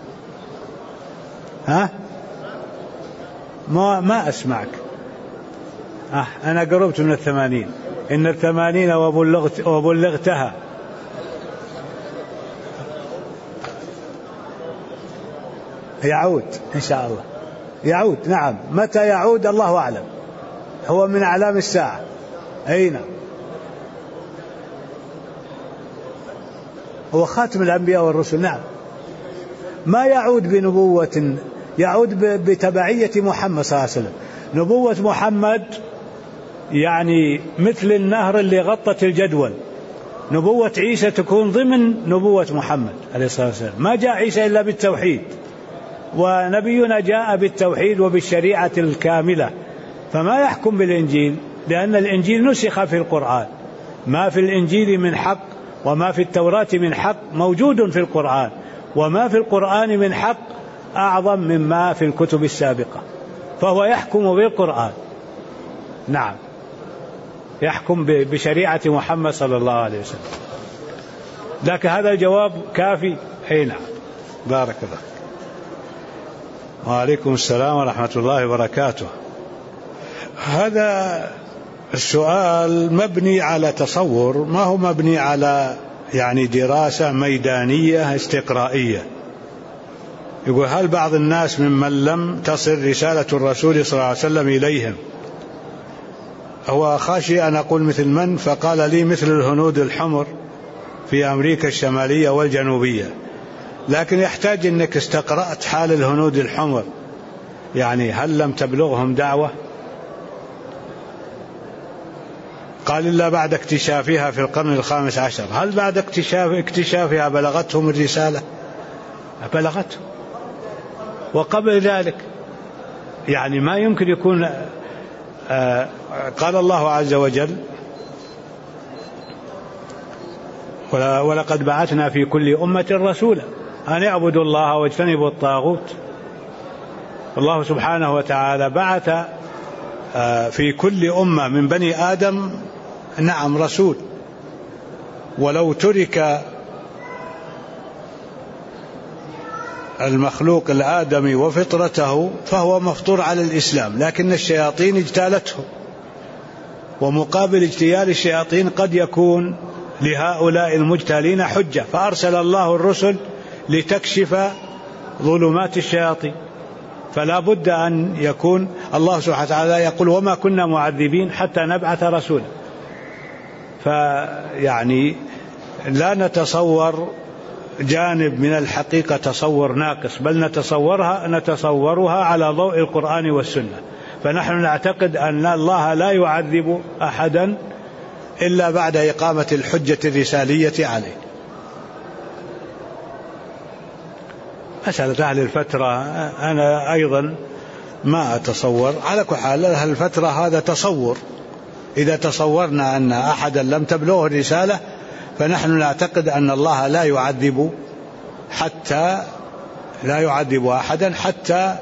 ما أسمعك. أنا قربت من 80، إن 80 وبلغتها. يعود إن شاء الله، يعود. نعم، متى يعود الله أعلم، هو من أعلام الساعة. أين هو خاتم الأنبياء والرسل. نعم، ما يعود بنبوة، يعود بتبعية محمد صلى الله عليه وسلم. نبوة محمد يعني مثل النهر اللي غطت الجدول. نبوة عيسى تكون ضمن نبوة محمد عليه الصلاة والسلام. ما جاء عيسى إلا بالتوحيد، ونبينا جاء بالتوحيد وبالشريعة الكاملة، فما يحكم بالإنجيل، لأن الإنجيل نسخ في القرآن. ما في الإنجيل من حق وما في التوراة من حق موجود في القرآن، وما في القرآن من حق أعظم مما في الكتب السابقة، فهو يحكم بالقرآن. نعم، يحكم بشريعة محمد صلى الله عليه وسلم. لكن هذا الجواب كافي. أي نعم، بارك الله. وعليكم السلام ورحمة الله وبركاته. هذا السؤال مبني على تصور، ما هو مبني على يعني دراسة ميدانية استقرائية. يقول هل بعض الناس ممن لم تصل رسالة الرسول صلى الله عليه وسلم إليهم، هو خاشي أن أقول مثل من، فقال لي مثل الهنود الحمر في أمريكا الشمالية والجنوبية، لكن يحتاج أنك استقرأت حال الهنود الحمر، يعني هل لم تبلغهم دعوة؟ قال إلا بعد اكتشافها في القرن 15، هل بعد اكتشافها بلغتهم الرسالة؟ بلغته. وقبل ذلك يعني ما يمكن يكون قال الله عز وجل: ولقد بعثنا في كل أمة رسولا أن اعبدوا الله واجتنبوا الطاغوت. الله سبحانه وتعالى بعث في كل أمة من بني آدم رسول. ولو ترك المخلوق الآدمي وفطرته فهو مفطور على الإسلام، لكن الشياطين اجتالته، ومقابل اجتيال الشياطين قد يكون لهؤلاء المجتالين حجة، فأرسل الله الرسل لتكشف ظلمات الشياطين. فلا بد أن يكون الله سبحانه وتعالى يقول: وما كنا معذبين حتى نبعث رسولا. فيعني لا نتصور جانب من الحقيقة تصور ناقص، بل نتصورها على ضوء القرآن والسنة. فنحن نعتقد أن الله لا يعذب أحدا إلا بعد إقامة الحجة الرسالية عليه. مسألة أهل الفترة أنا أيضا ما أتصور، على كل حال أهل الفترة هذا تصور. إذا تصورنا أن أحدا لم تبلغه الرسالة فنحن نعتقد أن الله لا يعذب أحدا حتى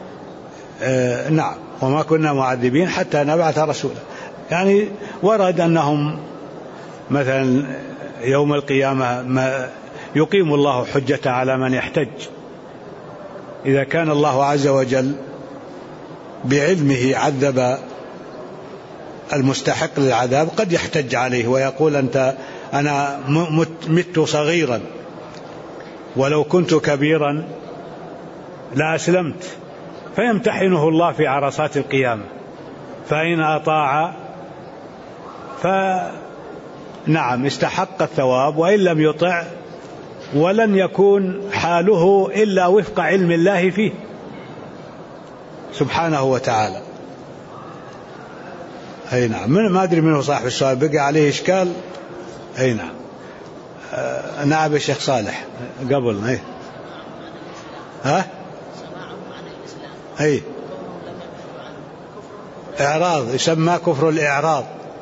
وما كنا معذبين حتى نبعث رسولا. يعني ورد أنهم مثلا يوم القيامة يقيم الله حجة على من يحتج. إذا كان الله عز وجل بعلمه عذب المستحق للعذاب قد يحتج عليه ويقول: أنا مت صغيرا، ولو كنت كبيرا لا أسلمت. فيمتحنه الله في عرصات القيامة، فإن أطاع استحق الثواب، وإن لم يطع ولن يكون حاله إلا وفق علم الله فيه سبحانه وتعالى. أي نعم. ما أدري منه صاحب السؤال، بقى عليه إشكال. أي نعم. نعم يا شيخ صالح قبل. إعراض يسمى كفر الإعراض،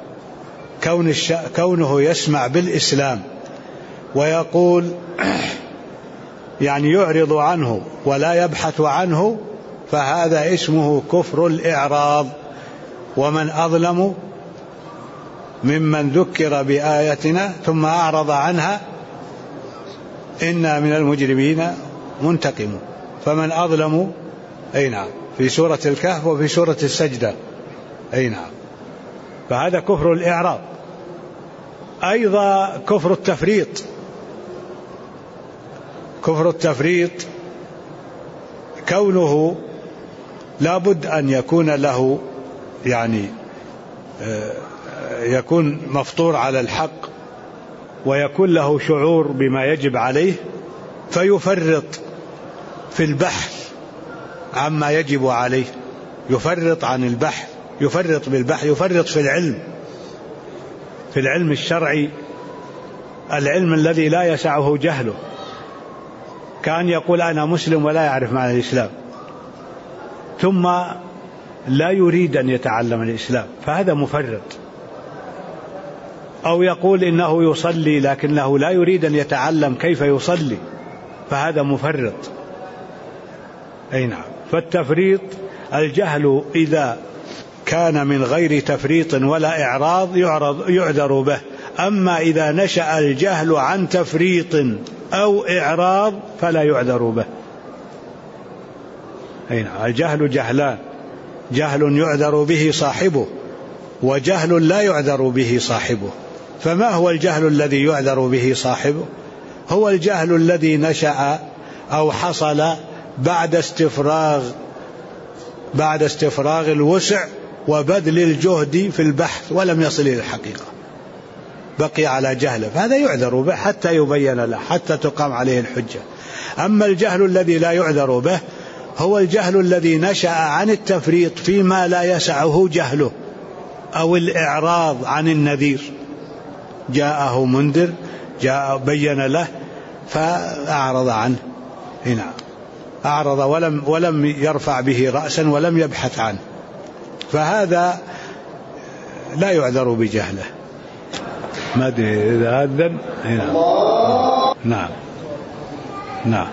كونه يسمع بالإسلام ويقول يعني يعرض عنه ولا يبحث عنه، فهذا اسمه كفر الإعراض. ومن أظلم ممن ذكر بآياتنا ثم أعرض عنها إنا من المجرمين منتقمون. فمن أظلم في سورة الكهف وفي سورة السجدة. فهذا كفر الإعراض. أيضا كفر التفريط كونه لابد أن يكون له يكون مفطور على الحق ويكون له شعور بما يجب عليه، فيفرط في البحث عما يجب عليه، يفرط عن البحث، يفرط بالبحث، يفرط في العلم الشرعي، العلم الذي لا يسعه جهله، كأن يقول أنا مسلم ولا يعرف معنى الإسلام، ثم لا يريد أن يتعلم الإسلام، فهذا مفرط. أو يقول إنه يصلي لكنه لا يريد أن يتعلم كيف يصلي، فهذا مفرط. فالتفريط الجهل إذا كان من غير تفريط ولا إعراض يعذر به. أما إذا نشأ الجهل عن تفريط أو إعراض فلا يعذر به. الجهل جهلان: جهل يعذر به صاحبه وجهل لا يعذر به صاحبه. فما هو الجهل الذي يعذر به صاحبه؟ هو الجهل الذي نشأ أو حصل بعد استفراغ الوسع وبذل الجهد في البحث ولم يصل إلى الحقيقة، بقي على جهله، فهذا يعذر به حتى يبين له، حتى تقام عليه الحجة. أما الجهل الذي لا يعذر به هو الجهل الذي نشأ عن التفريط فيما لا يسعه جهله، أو الإعراض عن النذير، جاءه منذر بين له فأعرض عنه. هنا أعرض ولم يرفع به رأسا ولم يبحث عنه، فهذا لا يعذر بجهله. ما أدري إذا أذن هنا. نعم نعم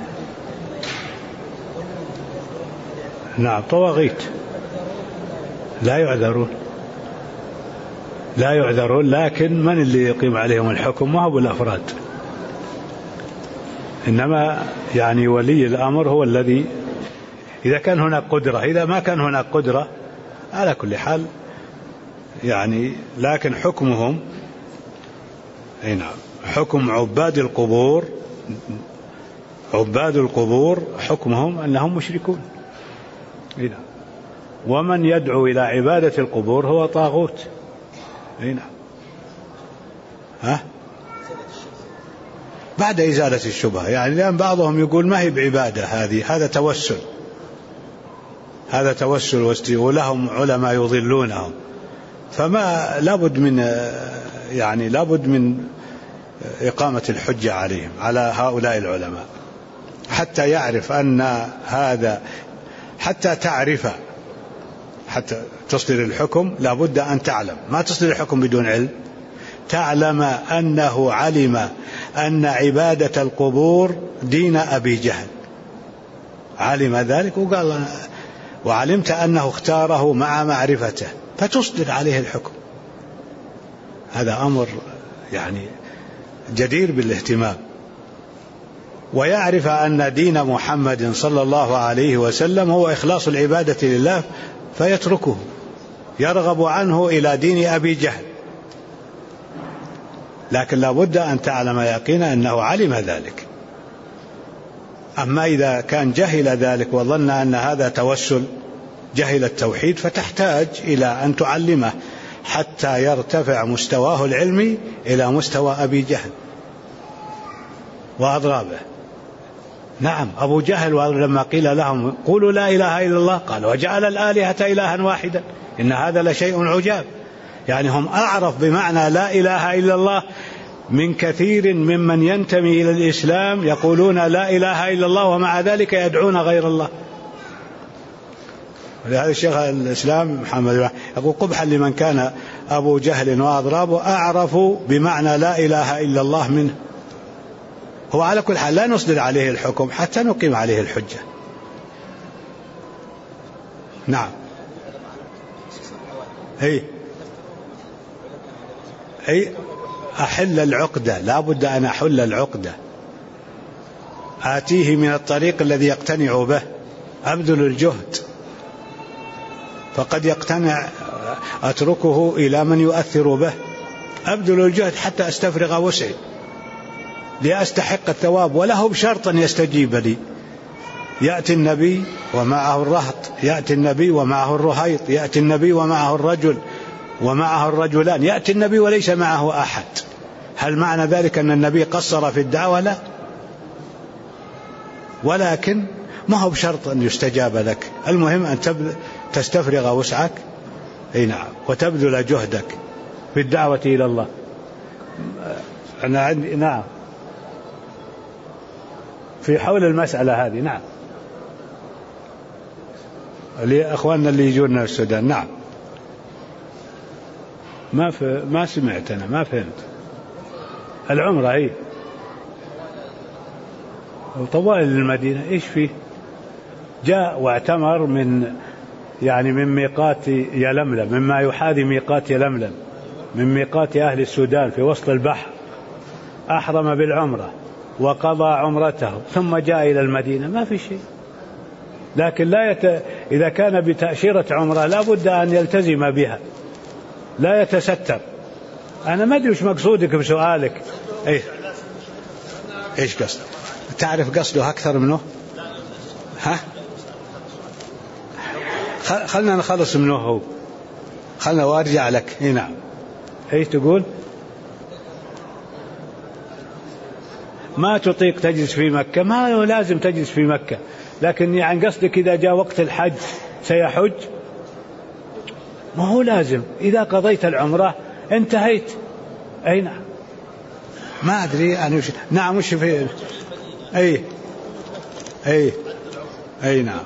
نعم طواغيت لا يعذرون، لكن من اللي يقيم عليهم الحكم؟ ما هو بالأفراد، إنما يعني ولي الأمر هو الذي إذا كان هناك قدرة. إذا ما كان هناك قدرة على كل حال يعني، لكن حكمهم حكم عباد القبور حكمهم أنهم مشركون. ومن يدعو إلى عبادة القبور هو طاغوت. بعد إزالة الشبهة، يعني لأن بعضهم يقول ما هي بعبادة هذه، هذا توسل ولهم علماء يضلونهم، فما لابد من إقامة الحجة عليهم، على هؤلاء العلماء، حتى يعرف أن هذا، حتى تصدر الحكم لابد أن تعلم، ما تصدر الحكم بدون علم، تعلم أنه علم أن عبادة القبور دين أبي جهل، علم ذلك وقال وعلمت أنه اختاره مع معرفته، فتصدر عليه الحكم. هذا أمر يعني جدير بالاهتمام. ويعرف أن دين محمد صلى الله عليه وسلم هو إخلاص العبادة لله فيتركه، يرغب عنه إلى دين أبي جهل، لكن لا بد أن تعلم يقينا أنه علم ذلك. أما إذا كان جهل ذلك وظن أن هذا توسل، جهل التوحيد، فتحتاج إلى أن تعلمه حتى يرتفع مستواه العلمي إلى مستوى أبي جهل وأضرابه. نعم، أبو جهل لما قيل لهم قولوا لا إله إلا الله قال وجعل الآلهة إلها واحدا إن هذا لشيء عجاب. يعني هم أعرف بمعنى لا إله إلا الله من كثير ممن ينتمي إلى الإسلام يقولون لا إله إلا الله ومع ذلك يدعون غير الله. ولهذا الشيخ الإسلام محمد يقول قبحا لمن كان أبو جهل وأضرابه أعرفوا بمعنى لا إله إلا الله منه. هو على كل حال لا نصدر عليه الحكم حتى نقيم عليه الحجة. نعم. أي أحل العقدة، لا بد أن أحل العقدة، آتيه من الطريق الذي يقتنع به، أبذل الجهد، فقد يقتنع أتركه إلى من يؤثر به، أبذل الجهد حتى أستفرغ وسعي لأستحق الثواب، وله بشرط أن يستجيب لي. يأتي النبي ومعه الرهط، يأتي النبي ومعه الرهيط، يأتي النبي ومعه الرجل ومعه الرجلان، يأتي النبي وليس معه أحد. هل معنى ذلك أن النبي قصر في الدعوة؟ لا، ولكن ما هو بشرط أن يستجاب لك، المهم أن تستفرغ وسعك نعم وتبذل جهدك في الدعوة إلى الله. أنا عندي نعم في حول المسألة هذه نعم لأخواننا اللي يجونا في السودان. نعم ما سمعت أنا ما فهمت العمرة. أي طوال المدينة إيش فيه؟ جاء واعتمر من ميقات يلملم، مما يحاذي ميقات يلملم، من ميقات أهل السودان في وسط البحر، أحرم بالعمرة وقضى عمرته ثم جاء إلى المدينة، ما في شيء. لكن إذا كان بتأشيرة عمرة لا بد أن يلتزم بها، لا يتستر. أنا ما أدري وش مقصودك بسؤالك. إيش قصدك؟ تعرف قصده أكثر منه؟ ها؟ خلنا نخلص منه هو، خلنا وارجع لك. نعم. ايش تقول؟ ما تطيق تجلس في مكة، ما هو لازم تجلس في مكة، لكن قصدك إذا جاء وقت الحج سيحج، ما هو لازم. إذا قضيت العمرة انتهيت. أي نعم. ما أدري أنا نعم وش في أي نعم،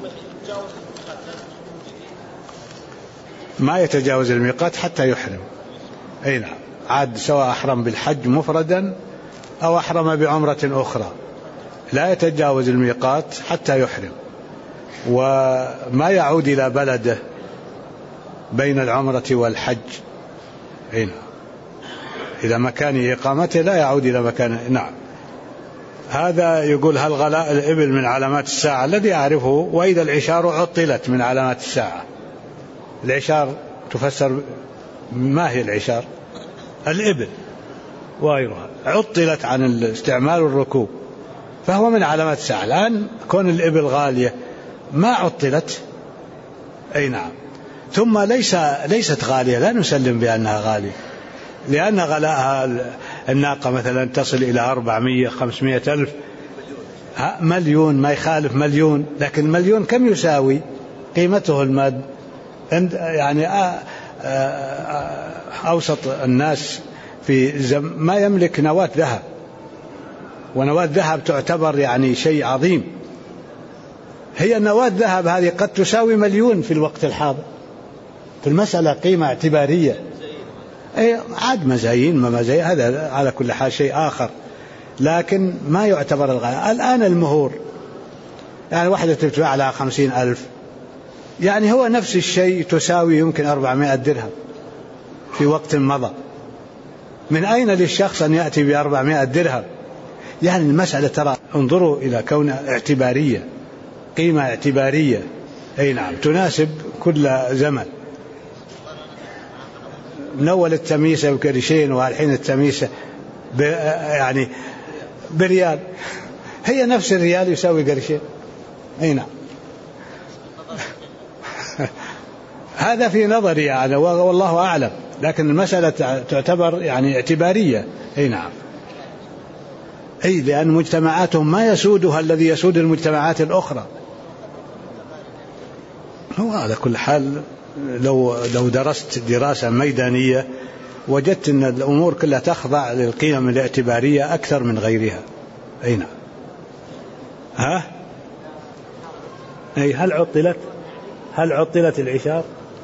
ما يتجاوز الميقات حتى يحرم. أي نعم، عاد سواء أحرم بالحج مفردا أو أحرم بعمرة أخرى لا يتجاوز الميقات حتى يحرم، وما يعود إلى بلده بين العمرة والحج. أي نعم، إلى مكان إقامته لا يعود إلى مكانه. نعم. هذا يقول: هل غلاء الإبل من علامات الساعة؟ الذي أعرفه: وإذا العشار عطلت من علامات الساعة. العشار تفسر، ما هي العشار؟ الإبل وغيرها عطلت عن الاستعمال والركوب، فهو من علامات الساعة. الآن كون الإبل غالية ما عطلت. أي نعم. ثم ليست غالية، لا نسلم بأنها غالية، لأن غلاءها الناقة مثلا تصل إلى 400-500 ألف، مليون، ما يخالف مليون، لكن مليون كم يساوي قيمته الماد؟ يعني أوسط الناس في ما يملك نواة ذهب، ونواة ذهب تعتبر يعني شيء عظيم. هي نواة ذهب هذه قد تساوي مليون في الوقت الحاضر، في المسألة قيمة اعتبارية. عاد مزايين ما مزايين، هذا على كل حال شيء آخر، لكن ما يعتبر الغلاء. الآن المهور يعني واحدة تباع على 50 ألف، يعني هو نفس الشيء تساوي يمكن 400 درهم في وقت مضى. من أين للشخص أن يأتي ب400 درهم؟ يعني المسألة ترى انظروا إلى كون اعتبارية، قيمة اعتبارية. أي نعم، تناسب كل زمن. من أول التميسة بقرشين، والحين التميسة يعني بريال، هي نفس الريال يساوي قرشين. أي نعم. هذا في نظري يعني، والله أعلم، لكن المسألة تعتبر يعني اعتبارية. أي نعم. أي لأن مجتمعاتهم ما يسودها الذي يسود المجتمعات الأخرى. هو على كل حال لو درست دراسة ميدانية وجدت أن الأمور كلها تخضع للقيم الاعتبارية أكثر من غيرها. أي نعم. هل عطلت العشار؟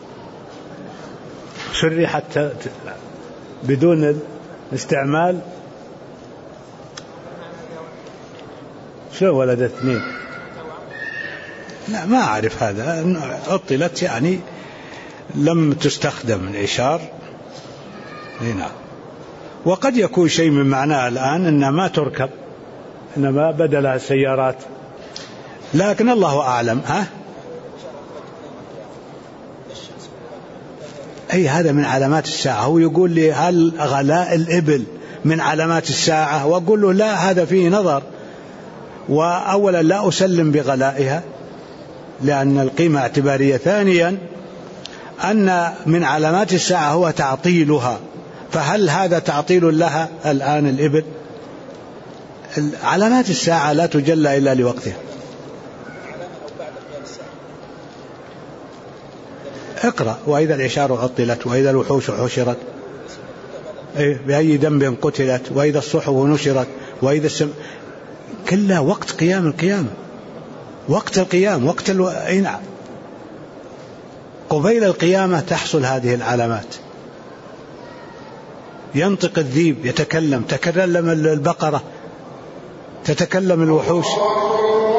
شرحت بدون استعمال؟ شو ولد 2؟ لا، ما أعرف هذا. عطلت يعني لم تستخدم العشار. أي نعم. وقد يكون شيء من معناه الآن أنها ما تركب، إنما بدلها السيارات، لكن الله أعلم. أي هذا من علامات الساعة. هو يقول لي: هل غلاء الإبل من علامات الساعة؟ وأقول له: لا، هذا فيه نظر. وأولا لا أسلم بغلائها لأن القيمة اعتبارية. ثانيا أن من علامات الساعة هو تعطيلها، فهل هذا تعطيل لها الآن الإبل؟ علامات الساعة لا تجلى إلا لوقتها. اقرأ: وإذا العشار عطلت، وإذا الوحوش حشرت، بأي ذنب قتلت، وإذا الصحف نشرت، وإذا كلها وقت قيام القيامة، وقت القيام، وقت أي نعم، قبيل القيامة تحصل هذه العلامات. ينطق الذيب، يتكلم، تكلم البقرة، تتكلم الوحوش.